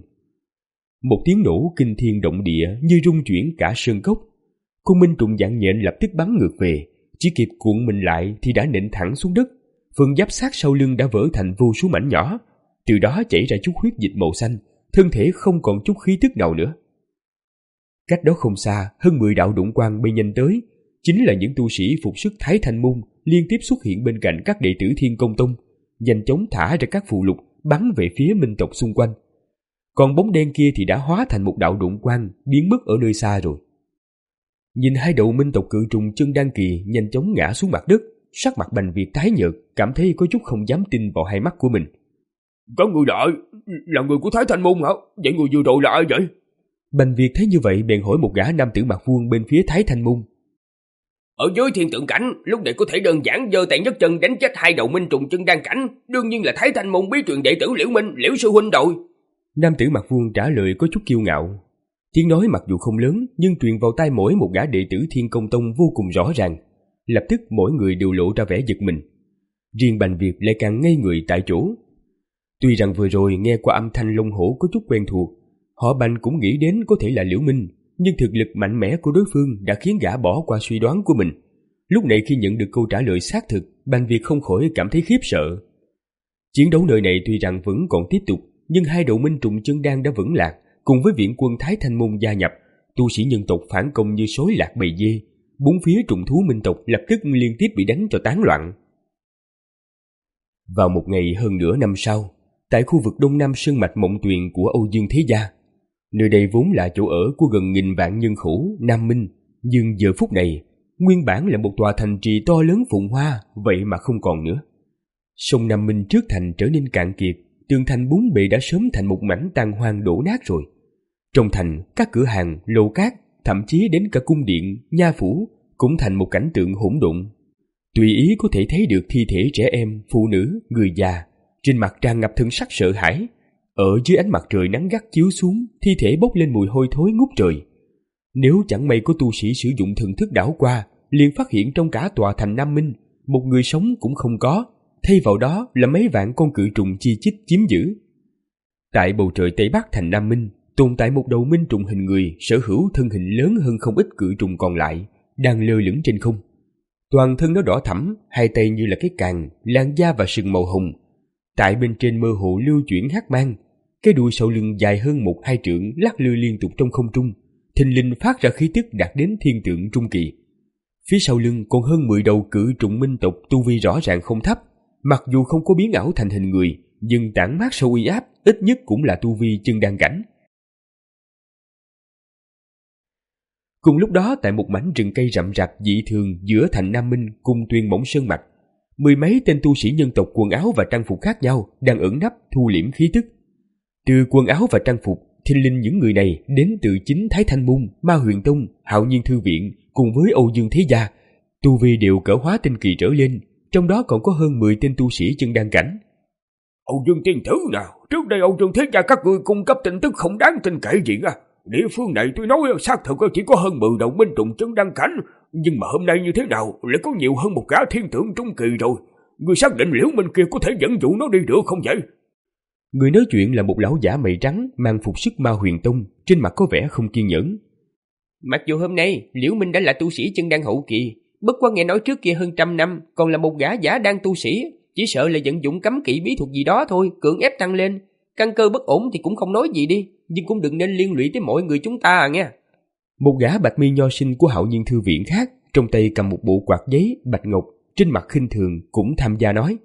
Một tiếng nổ kinh thiên động địa như rung chuyển cả sơn cốc. Con minh trùng dạng nhện lập tức bắn ngược về, chỉ kịp cuộn mình lại thì đã nện thẳng xuống đất. Phần giáp sát sau lưng đã vỡ thành vô số mảnh nhỏ, từ đó chảy ra chút huyết dịch màu xanh, thân thể không còn chút khí tức nào nữa. Cách đó không xa, hơn mười đạo đụng quang bay nhanh tới, chính là những tu sĩ phục sức Thái Thanh Môn liên tiếp xuất hiện bên cạnh các đệ tử Thiên Công Tông, nhanh chóng thả ra các phù lục bắn về phía minh tộc xung quanh. Còn bóng đen kia thì đã hóa thành một đạo đụng quang biến mất ở nơi xa rồi. Nhìn hai đầu minh tộc cự trùng chân đan kỳ nhanh chóng ngã xuống mặt đất, sắc mặt Bành Việt tái nhợt, cảm thấy có chút không dám tin vào hai mắt của mình. Có người đợi, là người của Thái Thanh Môn hả? Vậy người vừa rồi là ai vậy? Bành Việt thấy như vậy bèn hỏi một gã nam tử mặc vuông bên phía Thái Thanh Môn. Ở dưới thiên tượng cảnh, lúc này có thể đơn giản giơ tay nhấc chân đánh chết hai đầu minh trùng chân đan cảnh, đương nhiên là Thái Thanh Môn bí truyền đệ tử Liễu Minh, Liễu sư huynh rồi. Nam tử mặc vuông trả lời có chút kiêu ngạo. Tiếng nói mặc dù không lớn nhưng truyền vào tai mỗi một gã đệ tử Thiên Công Tông vô cùng rõ ràng. Lập tức mỗi người đều lộ ra vẻ giật mình. Riêng Bành Việt lại càng ngây người tại chỗ. Tuy rằng vừa rồi nghe qua âm thanh Long Hổ có chút quen thuộc, họ Bành cũng nghĩ đến có thể là Liễu Minh, nhưng thực lực mạnh mẽ của đối phương đã khiến gã bỏ qua suy đoán của mình. Lúc này khi nhận được câu trả lời xác thực, Bành Việt không khỏi cảm thấy khiếp sợ. Chiến đấu nơi này tuy rằng vẫn còn tiếp tục, nhưng hai đầu minh trùng chân đan đã vững lạc, cùng với viện quân Thái Thanh Môn gia nhập, tu sĩ nhân tộc phản công như sói lạc bầy dê, bốn phía trùng thú minh tộc lập tức liên tiếp bị đánh cho tán loạn. Vào một ngày hơn nửa năm sau, tại khu vực đông nam sơn mạch Mộng Tuyền của Âu Dương Thế Gia, nơi đây vốn là chỗ ở của gần nghìn vạn nhân khẩu Nam Minh, nhưng giờ phút này nguyên bản là một tòa thành trì to lớn phồn hoa, vậy mà không còn nữa. Sông Nam Minh trước thành trở nên cạn kiệt, tường thành bốn bề đã sớm thành một mảnh tàn hoang đổ nát rồi. Trong thành, các cửa hàng, lầu cát, thậm chí đến cả cung điện, nha phủ cũng thành một cảnh tượng hỗn độn. Tùy ý có thể thấy được thi thể trẻ em, phụ nữ, người già, trên mặt tràn ngập thân sắc sợ hãi. Ở dưới ánh mặt trời nắng gắt chiếu xuống, thi thể bốc lên mùi hôi thối ngút trời. Nếu chẳng may có tu sĩ sử dụng thần thức đảo qua, liền phát hiện trong cả tòa thành Nam Minh, một người sống cũng không có, thay vào đó là mấy vạn con cự trùng chi chít chiếm giữ. Tại bầu trời Tây Bắc thành Nam Minh, tồn tại một đầu minh trùng hình người sở hữu thân hình lớn hơn không ít cự trùng còn lại, đang lơ lửng trên không. Toàn thân nó đỏ thẫm, hai tay như là cái càng, làn da và sừng màu hồng. Tại bên trên mơ hồ lưu chuyển hắc mang, cái đuôi sau lưng dài hơn một hai trượng lắc lư liên tục trong không trung, thình lình phát ra khí tức đạt đến thiên tượng trung kỳ. Phía sau lưng còn hơn mười đầu cự trùng minh tộc tu vi rõ ràng không thấp, Mặc dù không có biến ảo thành hình người, nhưng tản mát sâu uy áp ít nhất cũng là tu vi chân đan cảnh. Cùng lúc đó, tại một mảnh rừng cây rậm rạp dị thường giữa thành Nam Minh cùng Tuyền Mộng Sơn Mạch, mười mấy tên tu sĩ nhân tộc quần áo và trang phục khác nhau đang ẩn nấp thu liễm khí tức. Từ quần áo và trang phục, thình lình những người này đến từ chính Thái Thanh Môn, Ma Huyền Tông, Hạo Nhiên Thư Viện cùng với Âu Dương Thế Gia, tu vi đều cỡ hóa tinh kỳ trở lên, trong đó còn có hơn mười tên tu sĩ chân đan cảnh. Âu Dương tiên tử nào, trước đây Âu Dương Thế Gia các ngươi cung cấp tin tức không đáng tin cậy gì à? Địa phương này tôi nói xác thực chỉ có hơn mười đầu minh trùng chân đan cảnh, nhưng mà hôm nay như thế nào lại có nhiều hơn một gã thiên tượng trung kỳ rồi. Người xác định Liễu Minh kia có thể dẫn dụ nó đi được không vậy? Người nói chuyện là một lão giả mày trắng mang phục sức Ma Huyền Tông, trên mặt có vẻ không kiên nhẫn. Mặc dù hôm nay Liễu Minh đã là tu sĩ chân đan hậu kỳ, bất quá nghe nói trước kia hơn trăm năm còn là một gã giả đan tu sĩ, chỉ sợ là vận dụng cấm kỵ bí thuật gì đó thôi, cưỡng ép tăng lên. Căn cơ bất ổn thì cũng không nói gì đi, nhưng cũng đừng nên liên lụy tới mọi người chúng ta à nghe. Một gã bạch mi nho sinh của Hạo Nhiên Thư Viện khác, trong tay cầm một bộ quạt giấy bạch ngọc, trên mặt khinh thường cũng tham gia nói: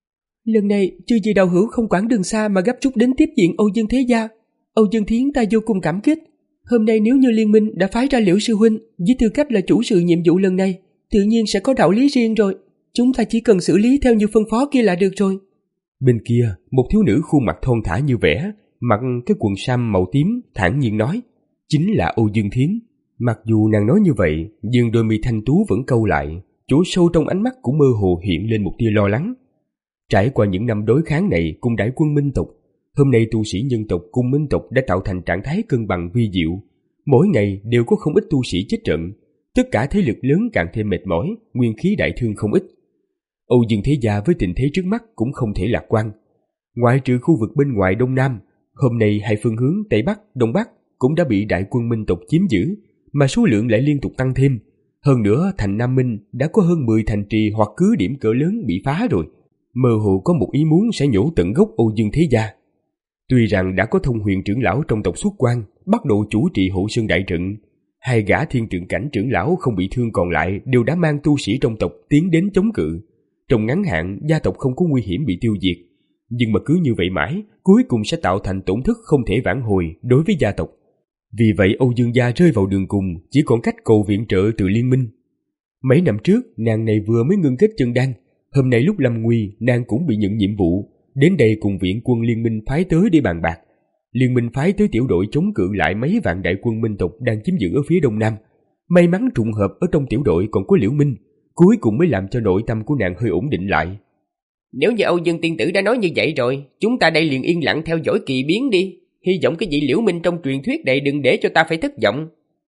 Lần này chư vị đạo hữu không quản đường xa mà gấp rút đến tiếp diện Âu Dương Thế Gia, Âu Dương Thiến ta vô cùng cảm kích. Hôm nay nếu như liên minh đã phái ra Liễu sư huynh với tư cách là chủ sự nhiệm vụ lần này, tự nhiên sẽ có đạo lý riêng rồi. Chúng ta chỉ cần xử lý theo như phân phó kia là được rồi. Bên kia, một thiếu nữ khuôn mặt thon thả như vẽ, mặc cái quần sam màu tím, thản nhiên nói: chính là Âu Dương Thiến. Mặc dù nàng nói như vậy, nhưng đôi mi thanh tú vẫn cau lại, chỗ sâu trong ánh mắt cũng mơ hồ hiện lên một tia lo lắng. Trải qua những năm đối kháng này cùng đại quân minh tộc, hôm nay tu sĩ nhân tộc cùng minh tộc đã tạo thành trạng thái cân bằng vi diệu. Mỗi ngày đều có không ít tu sĩ chết trận, tất cả thế lực lớn càng thêm mệt mỏi, nguyên khí đại thương không ít. Âu Dương Thế Gia với tình thế trước mắt cũng không thể lạc quan. Ngoại trừ khu vực bên ngoài Đông Nam, hôm nay hai phương hướng Tây Bắc, Đông Bắc cũng đã bị đại quân minh tộc chiếm giữ, mà số lượng lại liên tục tăng thêm. Hơn nữa, thành Nam Minh đã có hơn mười thành trì hoặc cứ điểm cỡ lớn bị phá rồi. Mơ hồ có một ý muốn sẽ nhổ tận gốc Âu Dương Thế Gia. Tuy rằng đã có thông huyền trưởng lão trong tộc xuất quan, bắt đầu chủ trì hộ sơn đại trận, hai gã thiên tượng cảnh trưởng lão không bị thương còn lại đều đã mang tu sĩ trong tộc tiến đến chống cự. Trong ngắn hạn, gia tộc không có nguy hiểm bị tiêu diệt, nhưng mà cứ như vậy mãi, cuối cùng sẽ tạo thành tổn thất không thể vãn hồi đối với gia tộc. Vì vậy Âu Dương gia rơi vào đường cùng, chỉ còn cách cầu viện trợ từ liên minh. Mấy năm trước, nàng này vừa mới ngưng kết chân đan, hôm nay lúc lâm nguy, nàng cũng bị nhận nhiệm vụ, đến đây cùng viện quân liên minh phái tới để bàn bạc. Liên minh phái tới tiểu đội chống cự lại mấy vạn đại quân minh tộc đang chiếm giữ ở phía đông nam. May mắn trùng hợp ở trong tiểu đội còn có Liễu Minh, cuối cùng mới làm cho nội tâm của nàng hơi ổn định lại. Nếu như Âu Dương tiên tử đã nói như vậy rồi, chúng ta đây liền yên lặng theo dõi kỳ biến đi. Hy vọng cái vị Liễu Minh trong truyền thuyết này đừng để cho ta phải thất vọng.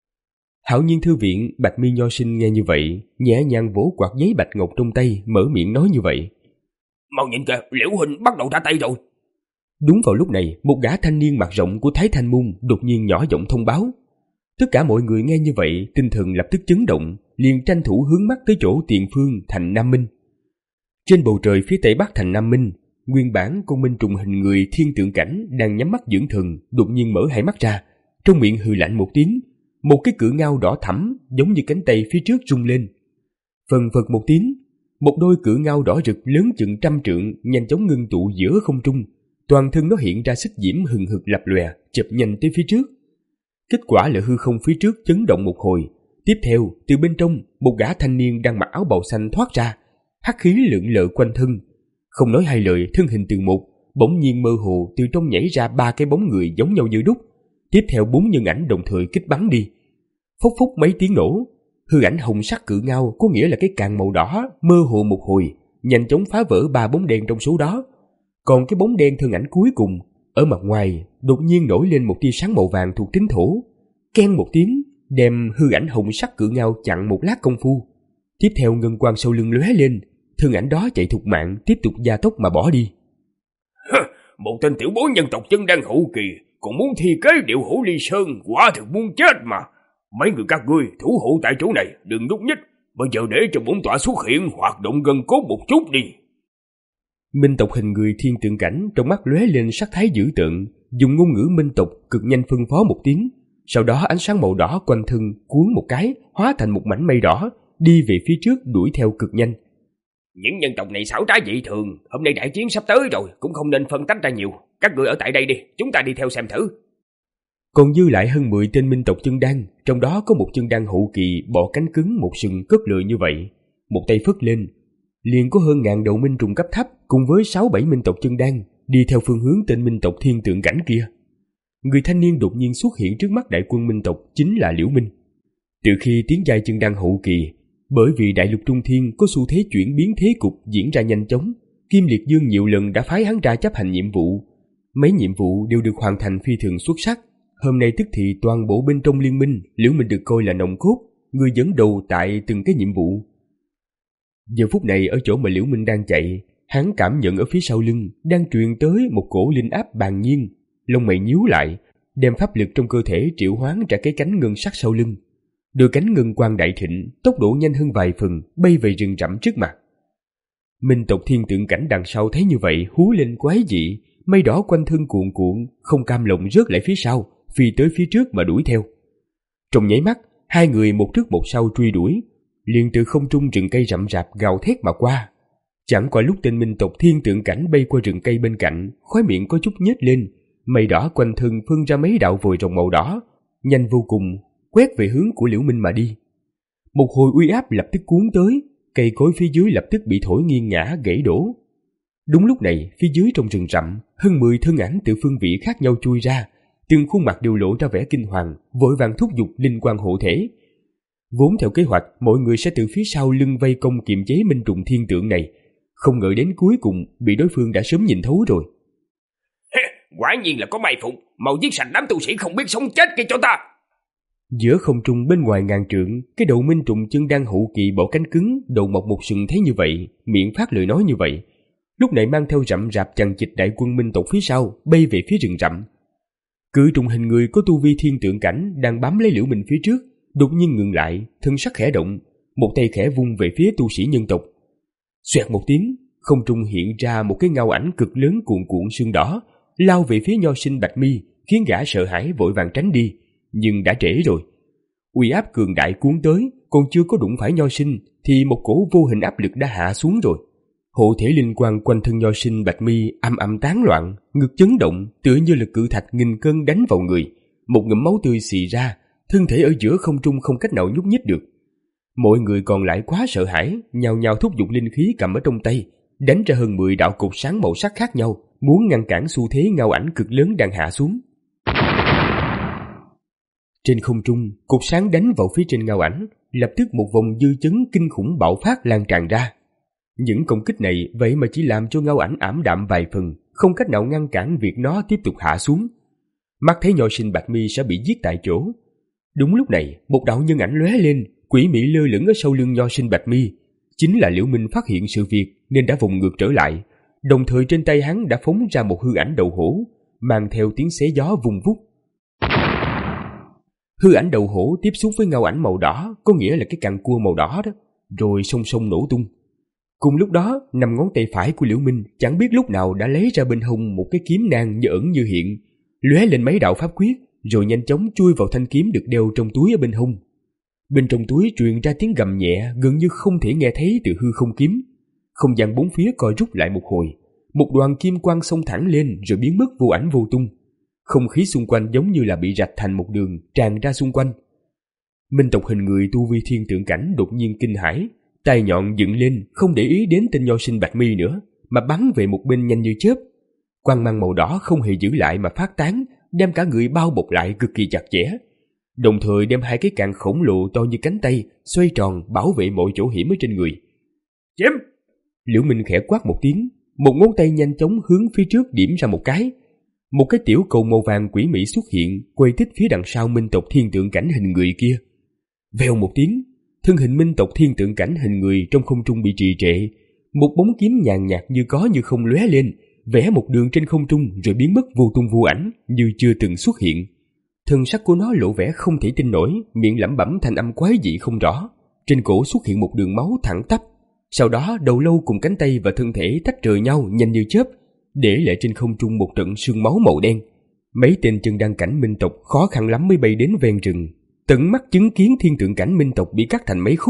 Hạo Nhiên Thư Viện bạch mi nho sinh nghe như vậy, nhẹ nhàng vỗ quạt giấy bạch ngọc trong tay, mở miệng nói như vậy: Mau nhìn kìa, Liễu huynh bắt đầu ra tay rồi. Đúng vào lúc này, một gã thanh niên mặt rộng của Thái Thanh Môn đột nhiên nhỏ giọng thông báo. Tất cả mọi người nghe như vậy, tinh thần lập tức chấn động, liền tranh thủ hướng mắt tới chỗ tiền phương thành Nam Minh. Trên bầu trời phía tây bắc thành Nam Minh, nguyên bản con minh trùng hình người thiên tượng cảnh đang nhắm mắt dưỡng thần, đột nhiên mở hai mắt ra, trong miệng hừ lạnh một tiếng, một cái cự ngao đỏ thẫm giống như cánh tay phía trước rung lên. Phần phật một tiếng, một đôi cự ngao đỏ rực lớn chừng trăm trượng nhanh chóng ngưng tụ giữa không trung, toàn thân nó hiện ra xích diễm hừng hực lập lòe, chập nhanh tới phía trước. Kết quả là hư không phía trước chấn động một hồi, tiếp theo từ bên trong một gã thanh niên đang mặc áo bào xanh thoát ra, hắc khí lượn lờ quanh thân, không nói hai lời, thân hình từ một bỗng nhiên mơ hồ từ trong nhảy ra ba cái bóng người giống nhau như đúc, tiếp theo bốn nhân ảnh đồng thời kích bắn đi. Phốc phốc mấy tiếng nổ, hư ảnh hồng sắc cự ngao có nghĩa là cái càng màu đỏ mơ hồ một hồi, nhanh chóng phá vỡ ba bóng đen trong số đó. Còn cái bóng đen thân ảnh cuối cùng ở mặt ngoài đột nhiên nổi lên một tia sáng màu vàng thuộc tính thổ, keng một tiếng đem hư ảnh hồng sắc cự ngao chặn một lát công phu. Tiếp theo ngân quang sau lưng lóe lên, thân ảnh đó chạy thục mạng tiếp tục gia tốc mà bỏ đi. Một tên tiểu bối nhân tộc chân đan hậu kỳ còn muốn thi kế điệu hổ ly sơn, quả thực muốn chết mà. Mấy người các ngươi thủ hộ tại chỗ này, đừng nhúc nhích, bây giờ để cho bổn tọa xuất hiện hoạt động gần cốt một chút đi. Minh tộc hình người thiên tượng cảnh trong mắt lóe lên sắc thái dữ tợn, dùng ngôn ngữ minh tộc cực nhanh phân phó một tiếng, sau đó ánh sáng màu đỏ quanh thân cuốn một cái, hóa thành một mảnh mây đỏ, đi về phía trước đuổi theo cực nhanh. Những nhân tộc này xảo trá dị thường, hôm nay đại chiến sắp tới rồi, cũng không nên phân tách ra nhiều. Các người ở tại đây đi, chúng ta đi theo xem thử. Còn dư lại hơn mười tên minh tộc chân đan, trong đó có một chân đan hậu kỳ bỏ cánh cứng một sừng cất lừa như vậy. Một tay phất lên, liền có hơn ngàn đầu minh trùng cấp thấp cùng với sáu bảy minh tộc chân đan đi theo phương hướng tên minh tộc thiên tượng cảnh kia. Người thanh niên đột nhiên xuất hiện trước mắt đại quân minh tộc chính là Liễu Minh. Từ khi tiến giai chân đan hậu kỳ, bởi vì đại lục trung thiên có xu thế chuyển biến thế cục diễn ra nhanh chóng, Kim Liệt Dương nhiều lần đã phái hắn ra chấp hành nhiệm vụ. Mấy nhiệm vụ đều được hoàn thành phi thường xuất sắc. Hôm nay tức thì toàn bộ bên trong liên minh, Liễu Minh được coi là nòng cốt, người dẫn đầu tại từng cái nhiệm vụ. Giờ phút này ở chỗ mà Liễu Minh đang chạy, hắn cảm nhận ở phía sau lưng đang truyền tới một cổ linh áp bàn nhiên, lông mày nhíu lại, đem pháp lực trong cơ thể triệu hoán ra cái cánh ngân sắc sau lưng. Đôi cánh ngân quang đại thịnh, tốc độ nhanh hơn vài phần, bay về rừng rậm trước mặt. Minh tộc thiên tượng cảnh đằng sau thấy như vậy hú lên quái dị, mây đỏ quanh thân cuộn cuộn, không cam lòng rớt lại phía sau, phi tới phía trước mà đuổi theo. Trong nháy mắt, hai người một trước một sau truy đuổi, liền từ không trung rừng cây rậm rạp gào thét mà qua. Chẳng qua lúc tên minh tộc thiên tượng cảnh bay qua rừng cây bên cạnh, khóe miệng có chút nhếch lên, mây đỏ quanh thân phân ra mấy đạo vòi rồng màu đỏ, nhanh vô cùng, quét về hướng của Liễu Minh mà đi. Một hồi uy áp lập tức cuốn tới, cây cối phía dưới lập tức bị thổi nghiêng ngã gãy đổ. Đúng lúc này, phía dưới trong rừng rậm, hơn mười thân ảnh từ phương vị khác nhau chui ra, từng khuôn mặt đều lộ ra vẻ kinh hoàng, vội vàng thúc giục linh quang hộ thể. Vốn theo kế hoạch, mọi người sẽ từ phía sau lưng vây công kiềm chế minh trùng thiên tượng này, không ngờ đến cuối cùng bị đối phương đã sớm nhìn thấu rồi. Quả nhiên là có may phục, mau giết sạch đám tu sĩ không biết sống chết kia cho ta. Giữa không trung bên ngoài ngàn trượng, cái đầu minh trùng chân đang hậu kỳ bỏ cánh cứng, đầu mọc một sừng thấy như vậy, miệng phát lời nói như vậy, lúc này mang theo rậm rạp chằng chịt đại quân minh tộc phía sau bay về phía rừng rậm. Cự trùng hình người có tu vi thiên tượng cảnh đang bám lấy Liễu Minh phía trước, đột nhiên ngừng lại, thân sắc khẽ động, một tay khẽ vung về phía tu sĩ nhân tộc. Xoẹt một tiếng, không trung hiện ra một cái ghao ảnh cực lớn cuộn cuộn sương đỏ, lao về phía nho sinh Bạch Mi, khiến gã sợ hãi vội vàng tránh đi, nhưng đã trễ rồi. Uy áp cường đại cuốn tới, còn chưa có đụng phải nho sinh thì một cổ vô hình áp lực đã hạ xuống rồi. Hộ thể linh quang quanh thân nho sinh Bạch Mi âm âm tán loạn, ngực chấn động, tựa như là cự thạch nghìn cân đánh vào người, một ngụm máu tươi xì ra, thân thể ở giữa không trung không cách nào nhúc nhích được. Mọi người còn lại quá sợ hãi, nhao nhao thúc giục linh khí cầm ở trong tay, đánh ra hơn mười đạo cột sáng màu sắc khác nhau, muốn ngăn cản xu thế ghao ảnh cực lớn đang hạ xuống. Trên không trung, cột sáng đánh vào phía trên ghao ảnh, lập tức một vòng dư chấn kinh khủng bạo phát lan tràn ra. Những công kích này vậy mà chỉ làm cho ghao ảnh ảm đạm vài phần, không cách nào ngăn cản việc nó tiếp tục hạ xuống. Mắt thấy nho sinh Bạch Mi sẽ bị giết tại chỗ. Đúng lúc này, một đạo nhân ảnh lóe lên, quỷ mị lơ lửng ở sau lưng nho sinh Bạch Mi. Chính là Liễu Minh phát hiện sự việc nên đã vùng ngược trở lại, đồng thời trên tay hắn đã phóng ra một hư ảnh đầu hổ, mang theo tiếng xé gió vung vút. Hư ảnh đầu hổ tiếp xúc với ghao ảnh màu đỏ, có nghĩa là cái càng cua màu đỏ đó, rồi song song nổ tung. Cùng lúc đó, năm ngón tay phải của Liễu Minh chẳng biết lúc nào đã lấy ra bên hông một cái kiếm nang như ẩn như hiện, lóe lên mấy đạo pháp quyết, rồi nhanh chóng chui vào thanh kiếm được đeo trong túi ở bên hông. Bên trong túi truyền ra tiếng gầm nhẹ gần như không thể nghe thấy từ hư không kiếm. Không gian bốn phía co rút lại một hồi, một đoàn kim quang xông thẳng lên rồi biến mất vô ảnh vô tung. Không khí xung quanh giống như là bị rạch thành một đường tràn ra xung quanh. Minh tộc hình người tu vi thiên tượng cảnh đột nhiên kinh hãi, tay nhọn dựng lên, không để ý đến tên nho sinh Bạch Mi nữa, mà bắn về một bên nhanh như chớp. Quang mang màu đỏ không hề giữ lại mà phát tán, đem cả người bao bọc lại cực kỳ chặt chẽ, đồng thời đem hai cái càng khổng lồ to như cánh tay xoay tròn bảo vệ mọi chỗ hiểm ở trên người. Chém! Liễu Minh khẽ quát một tiếng, một ngón tay nhanh chóng hướng phía trước điểm ra một cái. Một cái tiểu cầu màu vàng quỷ mị xuất hiện, quay tích phía đằng sau minh tộc thiên tượng cảnh hình người kia. Vèo một tiếng, thân hình minh tộc thiên tượng cảnh hình người trong không trung bị trì trệ, một bóng kiếm nhàn nhạt như có như không lóe lên, vẽ một đường trên không trung rồi biến mất vô tung vô ảnh như chưa từng xuất hiện. Thân sắc của nó lộ vẻ không thể tin nổi, miệng lẩm bẩm thanh âm quái dị không rõ. Trên cổ xuất hiện một đường máu thẳng tắp, sau đó đầu lâu cùng cánh tay và thân thể tách rời nhau nhanh như chớp, để lại trên không trung một trận sương máu màu đen. Mấy tên chân đăng cảnh minh tộc khó khăn lắm mới bay đến ven rừng, tận mắt chứng kiến thiên tượng cảnh minh tộc bị cắt thành mấy khúc,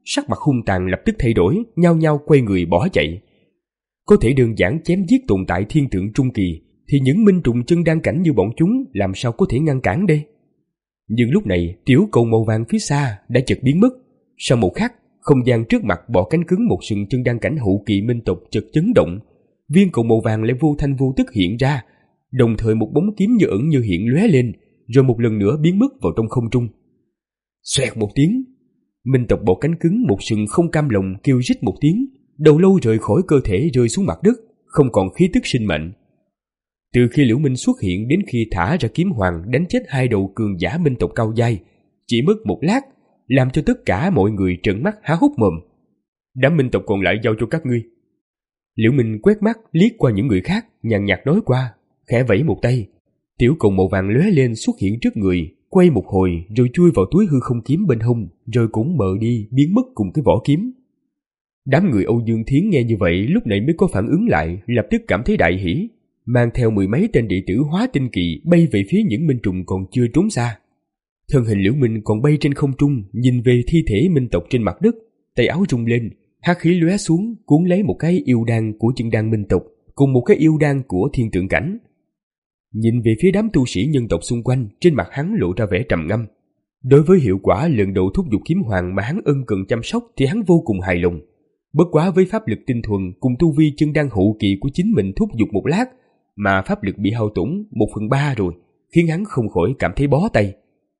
sắc mặt hung tàn lập tức thay đổi, nhao nhao quay người bỏ chạy. Có thể đơn giản chém giết tồn tại thiên tượng trung kỳ, thì những minh trùng chân đan cảnh như bọn chúng làm sao có thể ngăn cản đây? Nhưng lúc này tiểu cầu màu vàng phía xa đã chợt biến mất. Sau một khắc, không gian trước mặt bọ cánh cứng một sừng chân đan cảnh hậu kỳ minh tộc chợt chấn động. Viên cầu màu vàng lại vô thanh vô tức hiện ra, đồng thời một bóng kiếm như ẩn như hiện lóe lên, rồi một lần nữa biến mất vào trong không trung. Xoẹt một tiếng, minh tộc bọ cánh cứng một sừng không cam lòng kêu rít một tiếng, đầu lâu rời khỏi cơ thể rơi xuống mặt đất, không còn khí tức sinh mệnh. Từ khi Liễu Minh xuất hiện đến khi thả ra kiếm hoàng đánh chết hai đầu cường giả minh tộc cao giai, chỉ mất một lát, làm cho tất cả mọi người trợn mắt há hốc mồm. Đám minh tộc còn lại giao cho các ngươi. Liễu Minh quét mắt liếc qua những người khác, nhàn nhạt nói qua, khẽ vẫy một tay. Tiểu cầu màu vàng lóe lên xuất hiện trước người, quay một hồi rồi chui vào túi hư không kiếm bên hông, rồi cũng mờ đi biến mất cùng cái vỏ kiếm. Đám người Âu Dương Thiến nghe như vậy lúc này mới có phản ứng lại, lập tức cảm thấy đại hỉ, mang theo mười mấy tên đệ tử hóa tinh kỳ bay về phía những minh trùng còn chưa trốn xa. Thân hình Liễu Minh còn bay trên không trung, nhìn về thi thể minh tộc trên mặt đất, tay áo rung lên, hắc khí lóe xuống cuốn lấy một cái yêu đan của chân đan minh tộc cùng một cái yêu đan của thiên tượng cảnh. Nhìn về phía đám tu sĩ nhân tộc xung quanh, trên mặt hắn lộ ra vẻ trầm ngâm. Đối với hiệu quả lần đầu thúc giục kiếm hoàng mà hắn ân cần chăm sóc thì hắn vô cùng hài lòng. Bất quá với pháp lực tinh thuần cùng tu vi chân đan hậu kỳ của chính mình thúc giục một lát mà pháp lực bị hao tổn một phần ba rồi, khiến hắn không khỏi cảm thấy bó tay.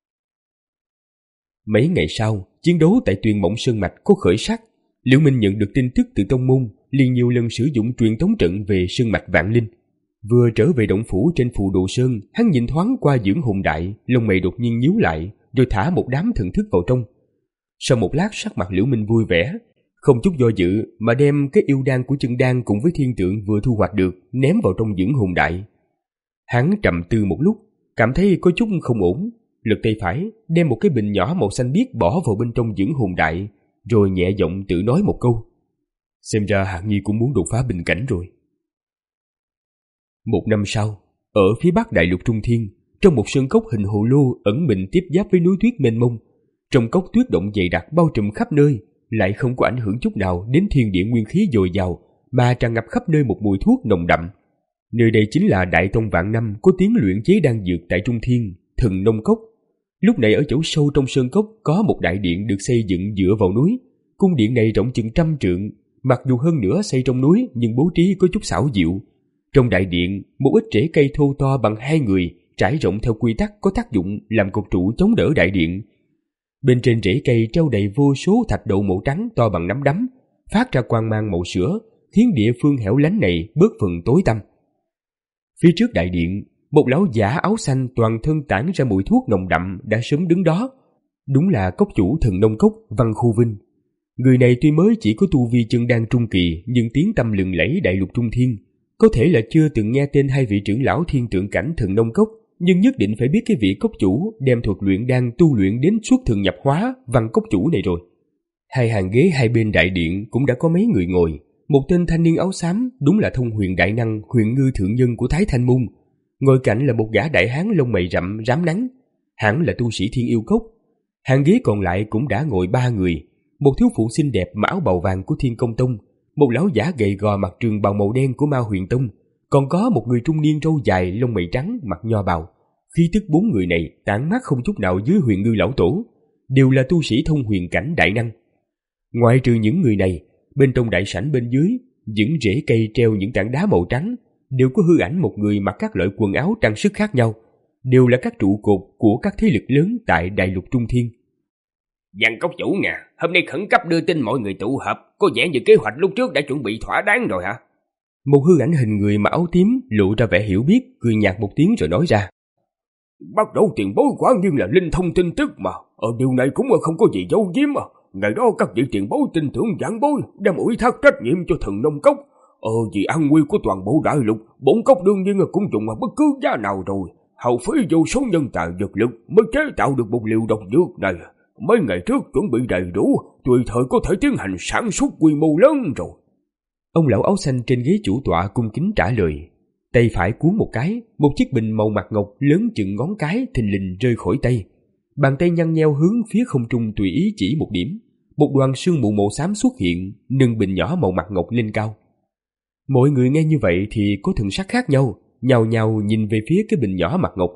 Mấy ngày sau, chiến đấu tại Tuyền Mộng Sơn Mạch có khởi sắc. Liễu Minh nhận được tin tức từ tông môn, liền nhiều lần sử dụng truyền tống trận về Sơn Mạch Vạn Linh. Vừa trở về động phủ trên Phù Đồ Sơn, hắn nhìn thoáng qua Dưỡng Hồn Đại, lông mày đột nhiên nhíu lại, rồi thả một đám thần thức vào trong. Sau một lát, sắc mặt Liễu Minh vui vẻ, không chút do dự mà đem cái yêu đan của chân đan cùng với thiên tượng vừa thu hoạch được ném vào trong Dưỡng Hồn Đại. Hắn trầm tư một lúc, cảm thấy có chút không ổn, lật tay phải đem một cái bình nhỏ màu xanh biếc bỏ vào bên trong Dưỡng Hồn Đại, rồi nhẹ giọng tự nói một câu. Xem ra Hạc Nhi cũng muốn đột phá bình cảnh rồi. Một năm sau, ở phía bắc đại lục Trung Thiên, trong một sơn cốc hình hồ lô ẩn mình tiếp giáp với núi tuyết mênh mông, trong cốc tuyết động dày đặc bao trùm khắp nơi, lại không có ảnh hưởng chút nào đến thiên địa nguyên khí dồi dào, mà tràn ngập khắp nơi một mùi thuốc nồng đậm. Nơi đây chính là đại tông vạn năm có tiếng luyện chế đan dược tại Trung Thiên, Thần Nông Cốc. Lúc này ở chỗ sâu trong sơn cốc có một đại điện được xây dựng dựa vào núi. Cung điện này rộng chừng trăm trượng, mặc dù hơn nữa xây trong núi nhưng bố trí có chút xảo diệu. Trong đại điện, một ít rễ cây thô to bằng hai người trải rộng theo quy tắc có tác dụng làm cột trụ chống đỡ đại điện. Bên trên rễ cây treo đầy vô số thạch đậu màu trắng to bằng nắm đấm, phát ra quang mang màu sữa, khiến địa phương hẻo lánh này bớt phần tối tăm. Phía trước đại điện, một lão giả áo xanh toàn thân tản ra mùi thuốc nồng đậm đã sớm đứng đó. Đúng là cốc chủ Thần Nông Cốc Văn Khu Vinh. Người này tuy mới chỉ có tu vi chân đan trung kỳ nhưng tiếng tăm lừng lẫy đại lục Trung Thiên. Có thể là chưa từng nghe tên hai vị trưởng lão thiên tượng cảnh Thần Nông Cốc, nhưng nhất định phải biết cái vị cốc chủ đem thuật luyện đan tu luyện đến xuất thần nhập hóa Văn cốc chủ này rồi. Hai hàng ghế hai bên đại điện cũng đã có mấy người ngồi. Một tên thanh niên áo xám đúng là thông huyền đại năng Huyền Ngư thượng nhân của Thái Thanh Môn. Ngồi cạnh là một gã đại hán lông mày rậm rám nắng, hẳn là tu sĩ Thiên Yêu Cốc. Hàng ghế còn lại cũng đã ngồi ba người, một thiếu phụ xinh đẹp mặc áo bào vàng của Thiên Công Tông, một lão giả gầy gò mặc trường bào màu đen của Ma Huyền Tông, còn có một người trung niên râu dài lông mày trắng mặc nho bào. Khí tức bốn người này tản mát không chút nào dưới Huyền Ngư lão tổ, đều là tu sĩ thông huyền cảnh đại năng. Ngoại trừ những người này, bên trong đại sảnh bên dưới, những rễ cây treo những tảng đá màu trắng đều có hư ảnh một người mặc các loại quần áo trang sức khác nhau, đều là các trụ cột của các thế lực lớn tại đại lục Trung Thiên. Văn cốc chủ nè, hôm nay khẩn cấp đưa tin mọi người tụ họp, có vẻ như kế hoạch lúc trước đã chuẩn bị thỏa đáng rồi hả? Một hư ảnh hình người mặc áo tím lộ ra vẻ hiểu biết, cười nhạt một tiếng rồi nói ra. Bắt đầu tiền bối quả nhiên là linh thông tin tức mà, ở điều này cũng không có gì giấu giếm mà. Ngày đó các vị tiền bối tin tưởng giảng bối, đem ủy thác trách nhiệm cho Thần Nông Cốc. Ờ vì an nguy của toàn bộ đại lục, bổn cốc đương nhiên là cũng dùng bất cứ giá nào rồi. Hao phí vô số nhân tài vật lực mới chế tạo được một liều độc dược này. Mấy ngày trước chuẩn bị đầy đủ, tùy thời có thể tiến hành sản xuất quy mô lớn rồi. Ông lão áo xanh trên ghế chủ tọa cung kính trả lời. Tay phải cuốn một cái, một chiếc bình màu mặt ngọc lớn chừng ngón cái thình lình rơi khỏi tay. Bàn tay nhăn nheo hướng phía không trung tùy ý chỉ một điểm. một đoàn sương mù màu xám xuất hiện, nâng bình nhỏ màu mặt ngọc lên cao. Mọi người nghe như vậy thì có thần sắc khác nhau, nhào nhào nhìn về phía cái bình nhỏ mặt ngọc.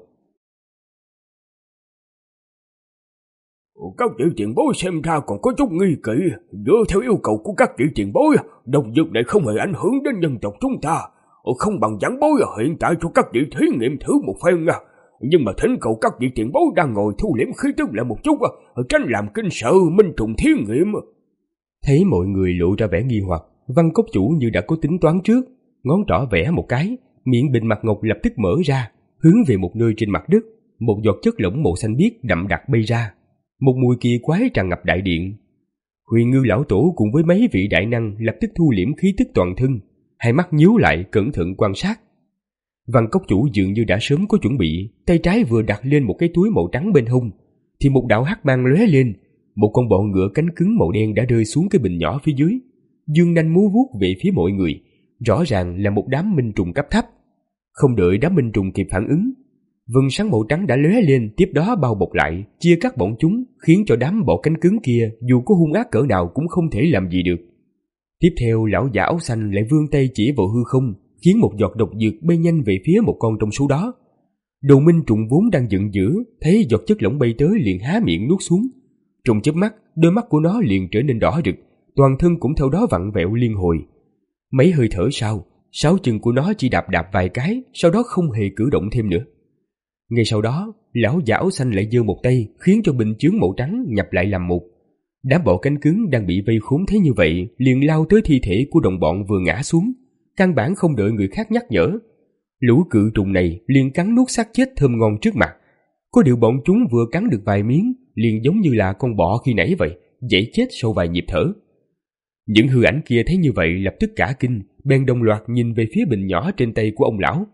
Các vị tiền bối xem ra còn có chút nghi kỵ. Dựa theo yêu cầu của các vị tiền bối, độc dược này không hề ảnh hưởng đến nhân tộc chúng ta. Không bằng giảng bối hiện tại cho các vị thí nghiệm thử một phen nha. Nhưng mà thỉnh cầu các vị tiền bối đang ngồi thu liễm khí tức lại một chút, tránh làm kinh sợ minh trùng thí nghiệm. Thấy mọi người lộ ra vẻ nghi hoặc, Văn Cốc Chủ như đã có tính toán trước, ngón trỏ vẽ một cái, miệng bình mặt ngọc lập tức mở ra, hướng về một nơi trên mặt đất. Một giọt chất lỏng màu xanh biếc đậm đặc bay ra, một mùi kỳ quái tràn ngập đại điện. Huyền Ngư lão tổ cùng với mấy vị đại năng lập tức thu liễm khí tức toàn thân, hai mắt nhíu lại cẩn thận quan sát. Văn Cốc Chủ dường như đã sớm có chuẩn bị, tay trái vừa đặt lên một cái túi màu trắng bên hông, thì một đạo hắc mang lóe lên, một con bọ ngựa cánh cứng màu đen đã rơi xuống cái bình nhỏ phía dưới, dương nanh múa vuốt về phía mọi người, rõ ràng là một đám minh trùng cấp thấp. Không đợi đám minh trùng kịp phản ứng, vầng sáng màu trắng đã lóe lên, tiếp đó bao bọc lại, chia cắt bọn chúng, khiến cho đám bọ cánh cứng kia dù có hung ác cỡ nào cũng không thể làm gì được. Tiếp theo, lão giả áo xanh lại vươn tay chỉ vào hư không, khiến một giọt độc dược bay nhanh về phía một con trong số đó. Đầu minh trùng vốn đang giận dữ, thấy giọt chất lỏng bay tới liền há miệng nuốt xuống. Trong chớp mắt, đôi mắt của nó liền trở nên đỏ rực, toàn thân cũng theo đó vặn vẹo liên hồi. Mấy hơi thở sau, sáu chân của nó chỉ đạp đạp vài cái, sau đó không hề cử động thêm nữa. Ngay sau đó, lão giả áo xanh lại giơ một tay, khiến cho bình chướng màu trắng nhập lại làm một. Đám bọ cánh cứng đang bị vây khốn thấy như vậy, liền lao tới thi thể của đồng bọn vừa ngã xuống, căn bản không đợi người khác nhắc nhở. Lũ cự trùng này liền cắn nuốt xác chết thơm ngon trước mặt. Có điều bọn chúng vừa cắn được vài miếng, liền giống như là con bọ khi nãy vậy, dãy chết sau vài nhịp thở. Những hư ảnh kia thấy như vậy lập tức cả kinh, bèn đồng loạt nhìn về phía bình nhỏ trên tay của ông lão.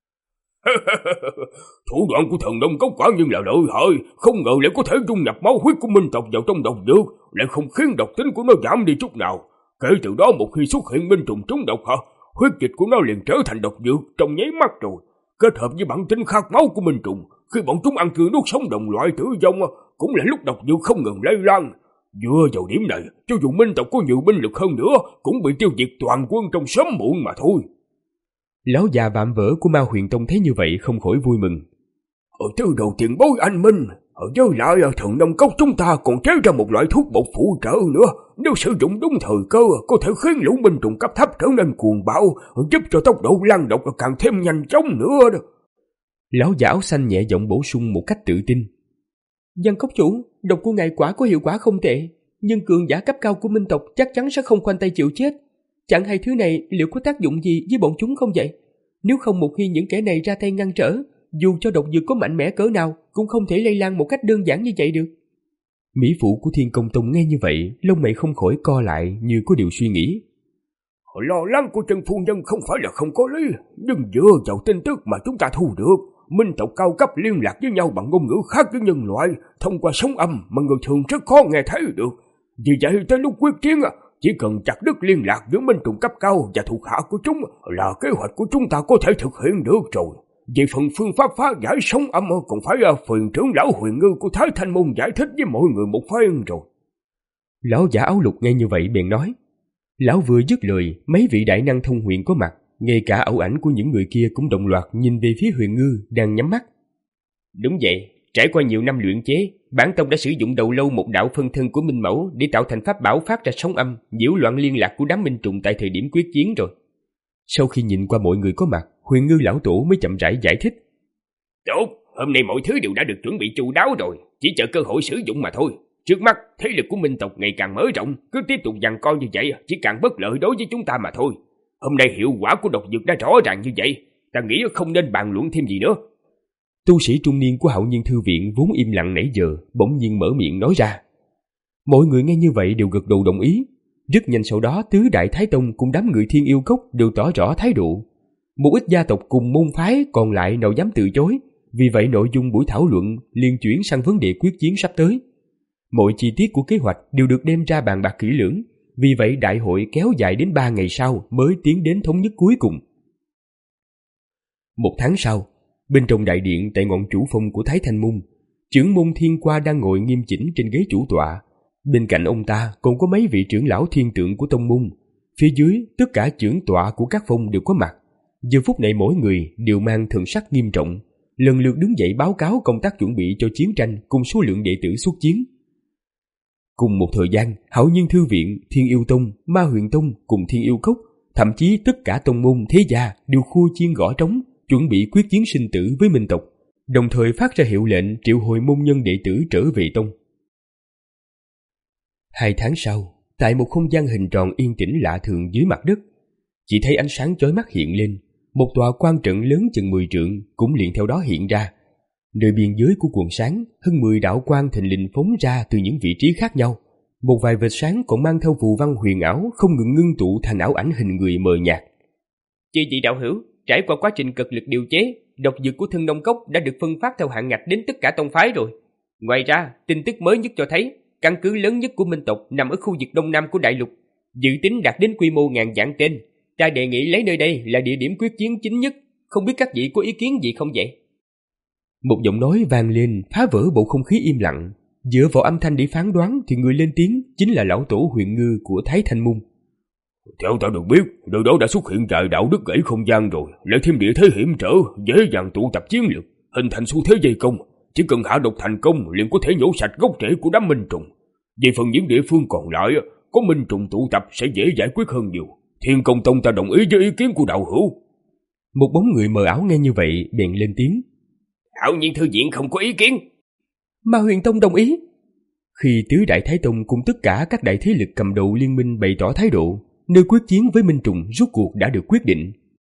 Thủ đoạn của thần Đông Cốc quả nhiên là lợi hại, không ngờ lại có thể dung nhập máu huyết của minh tộc vào trong độc dược, lại không khiến độc tính của nó giảm đi chút nào. Kể từ đó một khi xuất hiện minh trùng trúng độc hả, huyết dịch của nó liền trở thành độc dược trong nháy mắt rồi. Kết hợp với bản tính khát máu của minh trùng, khi bọn chúng ăn tươi nuốt sống đồng loại tử vong, cũng là lúc độc dược không ngừng lây lan. Dựa vào điểm này, cho dù minh tộc có nhiều binh lực hơn nữa, cũng bị tiêu diệt toàn quân trong sớm muộn mà thôi. Lão già vạm vỡ của Ma Huyền Tông thấy như vậy không khỏi vui mừng. Ở từ đầu tiền bối anh minh, ở với lại thần Đông Cốc chúng ta còn chế ra một loại thuốc bột phụ trợ nữa. Nếu sử dụng đúng thời cơ, có thể khiến lũ minh trùng cấp thấp trở nên cuồng bạo, giúp cho tốc độ lan độc càng thêm nhanh chóng nữa đó. Lão giả áo xanh nhẹ giọng bổ sung một cách tự tin. Văn Cốc Chủ, độc của ngài quả có hiệu quả không tệ, nhưng cường giả cấp cao của minh tộc chắc chắn sẽ không khoanh tay chịu chết. Chẳng hay thứ này liệu có tác dụng gì với bọn chúng không vậy? Nếu không một khi những kẻ này ra tay ngăn trở, dù cho độc dược có mạnh mẽ cỡ nào cũng không thể lây lan một cách đơn giản như vậy được. Mỹ phụ của Thiên Công Tông nghe như vậy, lông mày không khỏi co lại như có điều suy nghĩ. Lo lắng của Trần Phu Nhân không phải là không có lý, nhưng dựa vào tin tức mà chúng ta thu được, minh tộc cao cấp liên lạc với nhau bằng ngôn ngữ khác với nhân loại, thông qua sóng âm mà người thường rất khó nghe thấy được. Vì vậy tới lúc quyết chiến, chỉ cần chặt đứt liên lạc giữa minh trùng cấp cao và thuộc hạ của chúng là kế hoạch của chúng ta có thể thực hiện được rồi. Về phần phương pháp phá giải sóng âm còn phải phiền trưởng lão Huyền Ngư của Thái Thanh Môn giải thích với mọi người một phen rồi. Lão giả áo lục nghe như vậy bèn nói. Lão vừa dứt lời, mấy vị đại năng thông huyền có mặt, ngay cả ảo ảnh của những người kia cũng đồng loạt nhìn về phía Huyền Ngư đang nhắm mắt. Đúng vậy, trải qua nhiều năm luyện chế, bản tông đã sử dụng đầu lâu một đạo phân thân của Minh Mẫu để tạo thành pháp bảo phát ra sóng âm, nhiễu loạn liên lạc của đám minh trùng tại thời điểm quyết chiến rồi. Sau khi nhìn qua mọi người có mặt, Huyền Ngư lão tổ mới chậm rãi giải thích. Tốt, hôm nay mọi thứ đều đã được chuẩn bị chu đáo rồi, chỉ chờ cơ hội sử dụng mà thôi. Trước mắt, thế lực của minh tộc ngày càng mở rộng, cứ tiếp tục giằng co như vậy chỉ càng bất lợi đối với chúng ta mà thôi. Hôm nay hiệu quả của độc dược đã rõ ràng như vậy, ta nghĩ không nên bàn luận thêm gì nữa. Tu sĩ trung niên của Hạo Nhiên Thư Viện vốn im lặng nãy giờ, bỗng nhiên mở miệng nói ra. Mọi người nghe như vậy đều gật đầu đồng ý. Rất nhanh sau đó, tứ đại Thái Tông cùng đám người Thiên Yêu Cốc đều tỏ rõ thái độ. Một ít gia tộc cùng môn phái còn lại nào dám từ chối, vì vậy nội dung buổi thảo luận liền chuyển sang vấn đề quyết chiến sắp tới. Mọi chi tiết của kế hoạch đều được đem ra bàn bạc kỹ lưỡng, vì vậy đại hội kéo dài đến ba ngày sau mới tiến đến thống nhất cuối cùng. Một tháng sau, bên trong đại điện tại ngọn chủ phong của Thái Thanh Môn, trưởng môn Thiên Qua đang ngồi nghiêm chỉnh trên ghế chủ tọa, Bên cạnh ông ta còn có mấy vị trưởng lão thiên tượng của tông môn. Phía dưới tất cả trưởng tọa của các phong đều có mặt. Giờ phút này mỗi người đều mang thần sắc nghiêm trọng, lần lượt đứng dậy báo cáo công tác chuẩn bị cho chiến tranh cùng số lượng đệ tử xuất chiến. Cùng một thời gian, Hạo Nhiên Thư Viện, Thiên Yêu Tông, Ma Huyền Tông cùng Thiên Yêu Cốc, thậm chí tất cả tông môn thế gia đều khua chiên gõ trống, chuẩn bị quyết chiến sinh tử với Minh tộc, đồng thời phát ra hiệu lệnh triệu hồi môn nhân đệ tử trở về tông. Hai tháng sau, tại một không gian hình tròn yên tĩnh lạ thường dưới mặt đất, chỉ thấy ánh sáng chói mắt hiện lên, một tòa quan trận lớn chừng mười trượng cũng liền theo đó hiện ra. Nơi biên giới của quần sáng, hơn mười đạo quang thình lình phóng ra từ những vị trí khác nhau. Một vài vệt sáng còn mang theo phù văn huyền ảo không ngừng ngưng tụ thành ảo ảnh hình người mờ nhạt. Chư vị đạo hữu, trải qua quá trình cực lực điều chế, độc dược của Thân Nông Cốc đã được phân phát theo hạn ngạch đến tất cả tông phái rồi. Ngoài ra, tin tức mới nhất cho thấy, căn cứ lớn nhất của Minh tộc nằm ở khu vực đông nam của đại lục, dự tính đạt đến quy mô ngàn vạn tên. Ta đề nghị lấy nơi đây là địa điểm quyết chiến chính nhất, không biết các vị có ý kiến gì không vậy? Một giọng nói vang lên phá vỡ bầu không khí im lặng. Dựa vào âm thanh để phán đoán thì người lên tiếng chính là lão tổ Huyền Ngư của Thái Thanh Môn. Theo ta được biết, nơi đó đã xuất hiện trại đạo đức gãy không gian rồi, lại thêm địa thế hiểm trở, dễ dàng tụ tập chiến lược, hình thành xu thế dây công. Chỉ cần hạ độc thành công liền có thể nhổ sạch gốc rễ của đám minh trùng. Về phần những địa phương còn lại, có minh trùng tụ tập sẽ dễ giải quyết hơn nhiều. Thiên Công Tông ta đồng ý với ý kiến của đạo hữu. Một bóng người mờ ảo nghe như vậy bèn lên tiếng. Hạo Nhiên Thư Viện không có ý kiến. Ma Huyền Tông đồng ý. Khi Tứ Đại Thái Tông cùng tất cả các đại thế lực cầm đầu liên minh bày tỏ thái độ, nơi quyết chiến với minh trùng rốt cuộc đã được quyết định.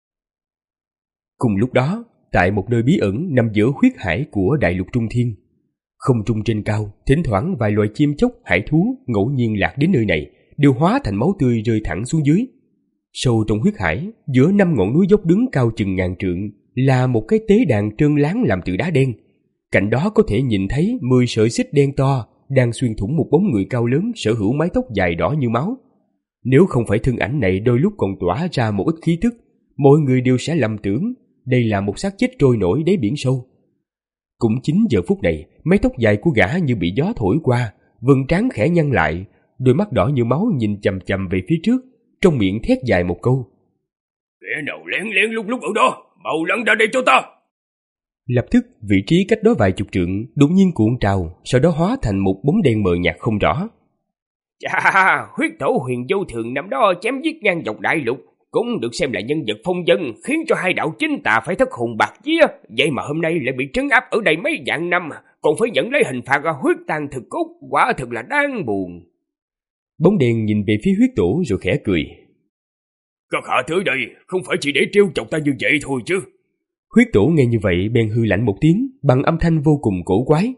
Cùng lúc đó, tại một nơi bí ẩn nằm giữa huyết hải của đại lục Trung Thiên, không trung trên cao, thỉnh thoảng vài loài chim chóc, hải thú ngẫu nhiên lạc đến nơi này, đều hóa thành máu tươi rơi thẳng xuống dưới. Sâu trong huyết hải, giữa năm ngọn núi dốc đứng cao chừng ngàn trượng, là một cái tế đàn trơn láng làm từ đá đen. Cạnh đó có thể nhìn thấy mười sợi xích đen to đang xuyên thủng một bóng người cao lớn sở hữu mái tóc dài đỏ như máu. Nếu không phải thân ảnh này đôi lúc còn tỏa ra một ít khí tức, mọi người đều sẽ lầm tưởng đây là một xác chết trôi nổi đáy biển sâu. Cũng chính giờ phút này, mái tóc dài của gã như bị gió thổi qua, vầng trán khẽ nhăn lại, đôi mắt đỏ như máu nhìn chằm chằm về phía trước, trong miệng thét dài một câu. Kẻ nào lén lén lúc lúc ở đó, mau lăn ra đây cho ta. Lập tức, vị trí cách đó vài chục trượng đột nhiên cuộn trào, sau đó hóa thành một bóng đen mờ nhạt không rõ. Chà, huyết tổ Huyền Vô Thường năm đó chém giết ngang dọc đại lục, cũng được xem là nhân vật phong dân, khiến cho hai đạo chính tà phải thất hồn bạc vía. Vậy mà hôm nay lại bị trấn áp ở đây mấy vạn năm, còn phải nhận lấy hình phạt huyết tàn thực cốt, quả thật là đáng buồn. Bóng đen nhìn về phía huyết tổ rồi khẽ cười. Các hạ tới đây không phải chỉ để trêu chọc ta như vậy thôi chứ. Huyết tổ nghe như vậy bèn hư lạnh một tiếng bằng âm thanh vô cùng cổ quái.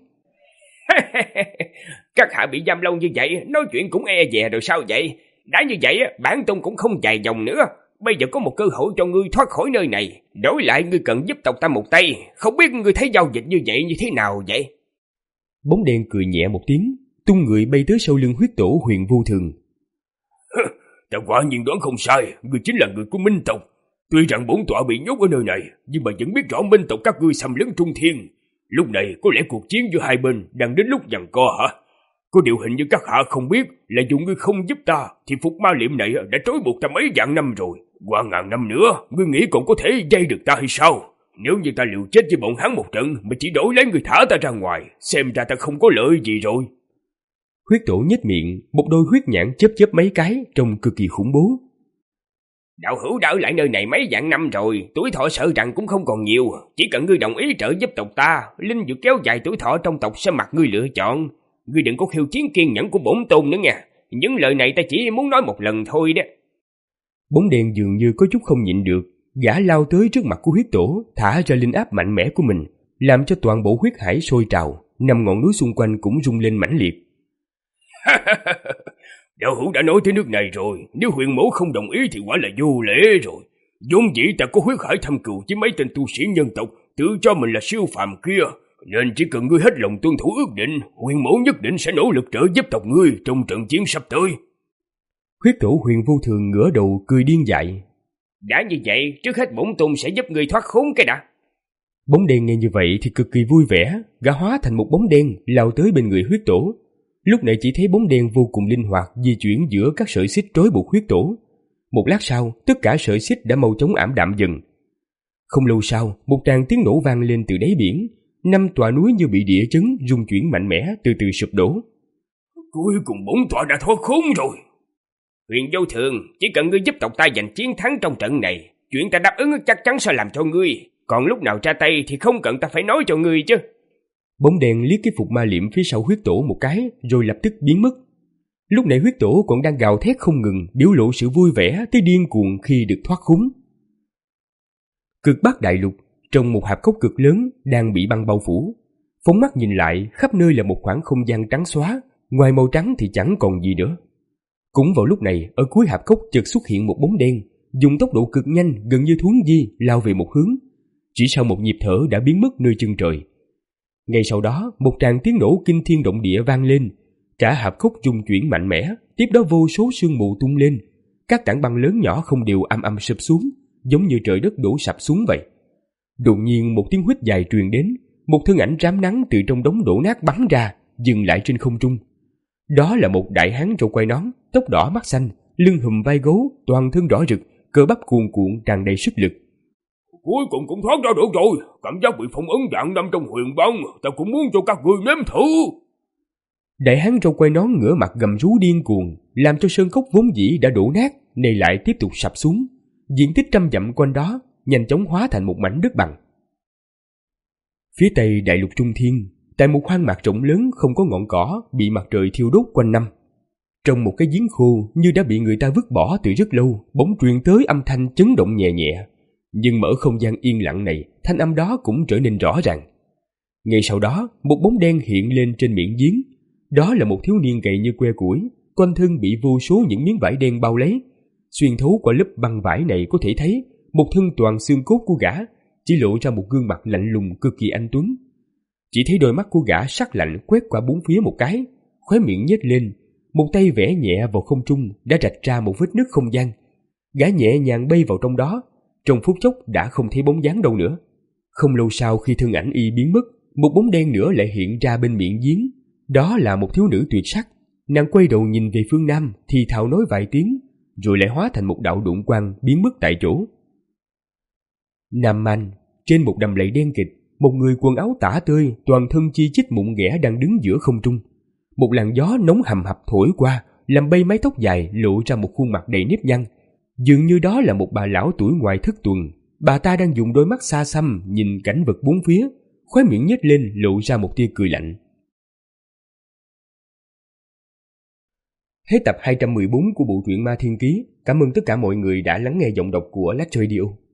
Các hạ bị giam lâu như vậy, nói chuyện cũng e dè rồi sao vậy? Đã như vậy, bản tông cũng không dài dòng nữa. Bây giờ có một cơ hội cho ngươi thoát khỏi nơi này. Đổi lại ngươi cần giúp tộc ta một tay. Không biết ngươi thấy giao dịch như vậy như thế nào vậy? Bóng đen cười nhẹ một tiếng, tung người bay tới sau lưng huyết tổ Huyền Vô Thường. Ta quả nhiên đoán không sai, ngươi chính là người của Minh tộc. Tuy rằng bổn tọa bị nhốt ở nơi này, nhưng mà vẫn biết rõ Minh tộc các ngươi xâm lấn Trung Thiên. Lúc này có lẽ cuộc chiến giữa hai bên đang đến lúc giằng co hả? Có điều hình như các hạ không biết là dù ngươi không giúp ta thì phục ma liệm này đã trói buộc ta mấy vạn năm rồi. Qua ngàn năm nữa, ngươi nghĩ còn có thể dây được ta hay sao? Nếu như ta liều chết với bọn hắn một trận mà chỉ đổi lấy người thả ta ra ngoài, xem ra ta không có lợi gì rồi. Huyết tổ nhếch miệng, một đôi huyết nhãn chớp chớp mấy cái, trông cực kỳ khủng bố. Đạo hữu đã ở lại nơi này mấy vạn năm rồi, tuổi thọ sợ rằng cũng không còn nhiều. Chỉ cần ngươi đồng ý trợ giúp tộc ta, linh dược kéo dài tuổi thọ trong tộc sẽ mặc ngươi lựa chọn. Ngươi đừng có khiêu chiến kiên nhẫn của bổn tôn nữa nha. Những lời này ta chỉ muốn nói một lần thôi đó. Bóng đen dường như có chút không nhịn được, gã lao tới trước mặt của huyết tổ, thả ra linh áp mạnh mẽ của mình, làm cho toàn bộ huyết hải sôi trào, năm ngọn núi xung quanh cũng rung lên mãnh liệt. Đạo hữu đã nói tới nước này rồi, nếu Huyền mẫu không đồng ý thì quả là vô lễ rồi. Vốn dĩ ta có huyết hải thâm cừu với mấy tên tu sĩ nhân tộc, tự cho mình là siêu phàm kia, nên chỉ cần ngươi hết lòng tuân thủ ước định, Huyền mẫu nhất định sẽ nỗ lực trợ giúp tộc ngươi trong trận chiến sắp tới. Huyết tổ Huyền Vô Thường ngửa đầu cười điên dại. Đã như vậy, trước hết bổn tôn sẽ giúp ngươi thoát khốn cái đã. Bóng đen nghe như vậy thì cực kỳ vui vẻ, gã hóa thành một bóng đen lao tới bên người huyết tổ. Lúc này chỉ thấy bóng đen vô cùng linh hoạt di chuyển giữa các sợi xích trói buộc huyết tổ. Một lát sau, tất cả sợi xích đã mau chóng ảm đạm dần. Không lâu sau, một tràng tiếng nổ vang lên từ đáy biển. Năm tòa núi như bị địa chấn rung chuyển mạnh mẽ từ từ sụp đổ. Cuối cùng bốn tòa đã thoát khốn rồi. Huyền Vô Thường, chỉ cần ngươi giúp tộc ta giành chiến thắng trong trận này, chuyện ta đáp ứng chắc chắn sẽ làm cho ngươi. Còn lúc nào ra tay thì không cần ta phải nói cho ngươi chứ. Bóng đèn liếc cái phục ma liệm phía sau huyết tổ một cái rồi lập tức biến mất. Lúc này huyết tổ còn đang gào thét không ngừng, biểu lộ sự vui vẻ tới điên cuồng khi được thoát khốn. Cực Bắc đại lục, trong một hạp cốc cực lớn đang bị băng bao phủ. Phóng mắt nhìn lại, khắp nơi là một khoảng không gian trắng xóa, ngoài màu trắng thì chẳng còn gì nữa. Cũng vào lúc này, ở cuối hạp cốc chợt xuất hiện một bóng đen, dùng tốc độ cực nhanh gần như thuấn di lao về một hướng. Chỉ sau một nhịp thở đã biến mất nơi chân trời. Ngay sau đó, một tràng tiếng nổ kinh thiên động địa vang lên. Cả hạp cốc rung chuyển mạnh mẽ, tiếp đó vô số sương mù tung lên. Các tảng băng lớn nhỏ không đều âm âm sụp xuống, giống như trời đất đổ sập xuống vậy. Đột nhiên một tiếng huýt dài truyền đến, một thân ảnh rám nắng từ trong đống đổ nát bắn ra, dừng lại trên không trung. Đó là một đại hán râu quai nón, tóc đỏ mắt xanh, lưng hùm vai gấu, toàn thân đỏ rực, cơ bắp cuồn cuộn tràn đầy sức lực. Cuối cùng cũng thoát ra được rồi, cảm giác bị phong ấn vạn năm trong huyền băng, ta cũng muốn cho các ngươi nếm thử. Đại hán râu quai nón ngửa mặt gầm rú điên cuồng, làm cho sơn cốc vốn dĩ đã đổ nát, này lại tiếp tục sập xuống. Diện tích trăm dặm quanh đó nhanh chóng hóa thành một mảnh đất bằng. Phía tây đại lục Trung Thiên, tại một hoang mạc rộng lớn không có ngọn cỏ, bị mặt trời thiêu đốt quanh năm. Trong một cái giếng khô như đã bị người ta vứt bỏ từ rất lâu, bỗng truyền tới âm thanh chấn động nhẹ nhẹ. Nhưng mở không gian yên lặng này, thanh âm đó cũng trở nên rõ ràng. Ngay sau đó, một bóng đen hiện lên trên miệng giếng. Đó là một thiếu niên gầy như que củi, quanh thân bị vô số những miếng vải đen bao lấy. Xuyên thấu qua lớp băng vải này có thể thấy một thân toàn xương cốt của gã, chỉ lộ ra một gương mặt lạnh lùng cực kỳ anh tuấn. Chỉ thấy đôi mắt của gã sắc lạnh quét qua bốn phía một cái, khóe miệng nhếch lên, một tay vẽ nhẹ vào không trung đã rạch ra một vết nứt không gian. Gã nhẹ nhàng bay vào trong đó, trong phút chốc đã không thấy bóng dáng đâu nữa. Không lâu sau khi thân ảnh y biến mất, một bóng đen nữa lại hiện ra bên miệng giếng. Đó là một thiếu nữ tuyệt sắc. Nàng quay đầu nhìn về phương Nam, thì thào nói vài tiếng, rồi lại hóa thành một đạo đụng quang biến mất tại chỗ. Nam Man, trên một đầm lầy đen kịt, một người quần áo tả tơi, toàn thân chi chít mụn ghẻ đang đứng giữa không trung. Một làn gió nóng hầm hập thổi qua, làm bay mái tóc dài lộ ra một khuôn mặt đầy nếp nhăn. Dường như đó là một bà lão tuổi ngoài thất tuần. Bà ta đang dùng đôi mắt xa xăm nhìn cảnh vật bốn phía, khóe miệng nhếch lên lộ ra một tia cười lạnh. Hết tập hai trăm mười bốn của bộ truyện Ma Thiên Ký. Cảm ơn tất cả mọi người đã lắng nghe giọng đọc của Lách Radio.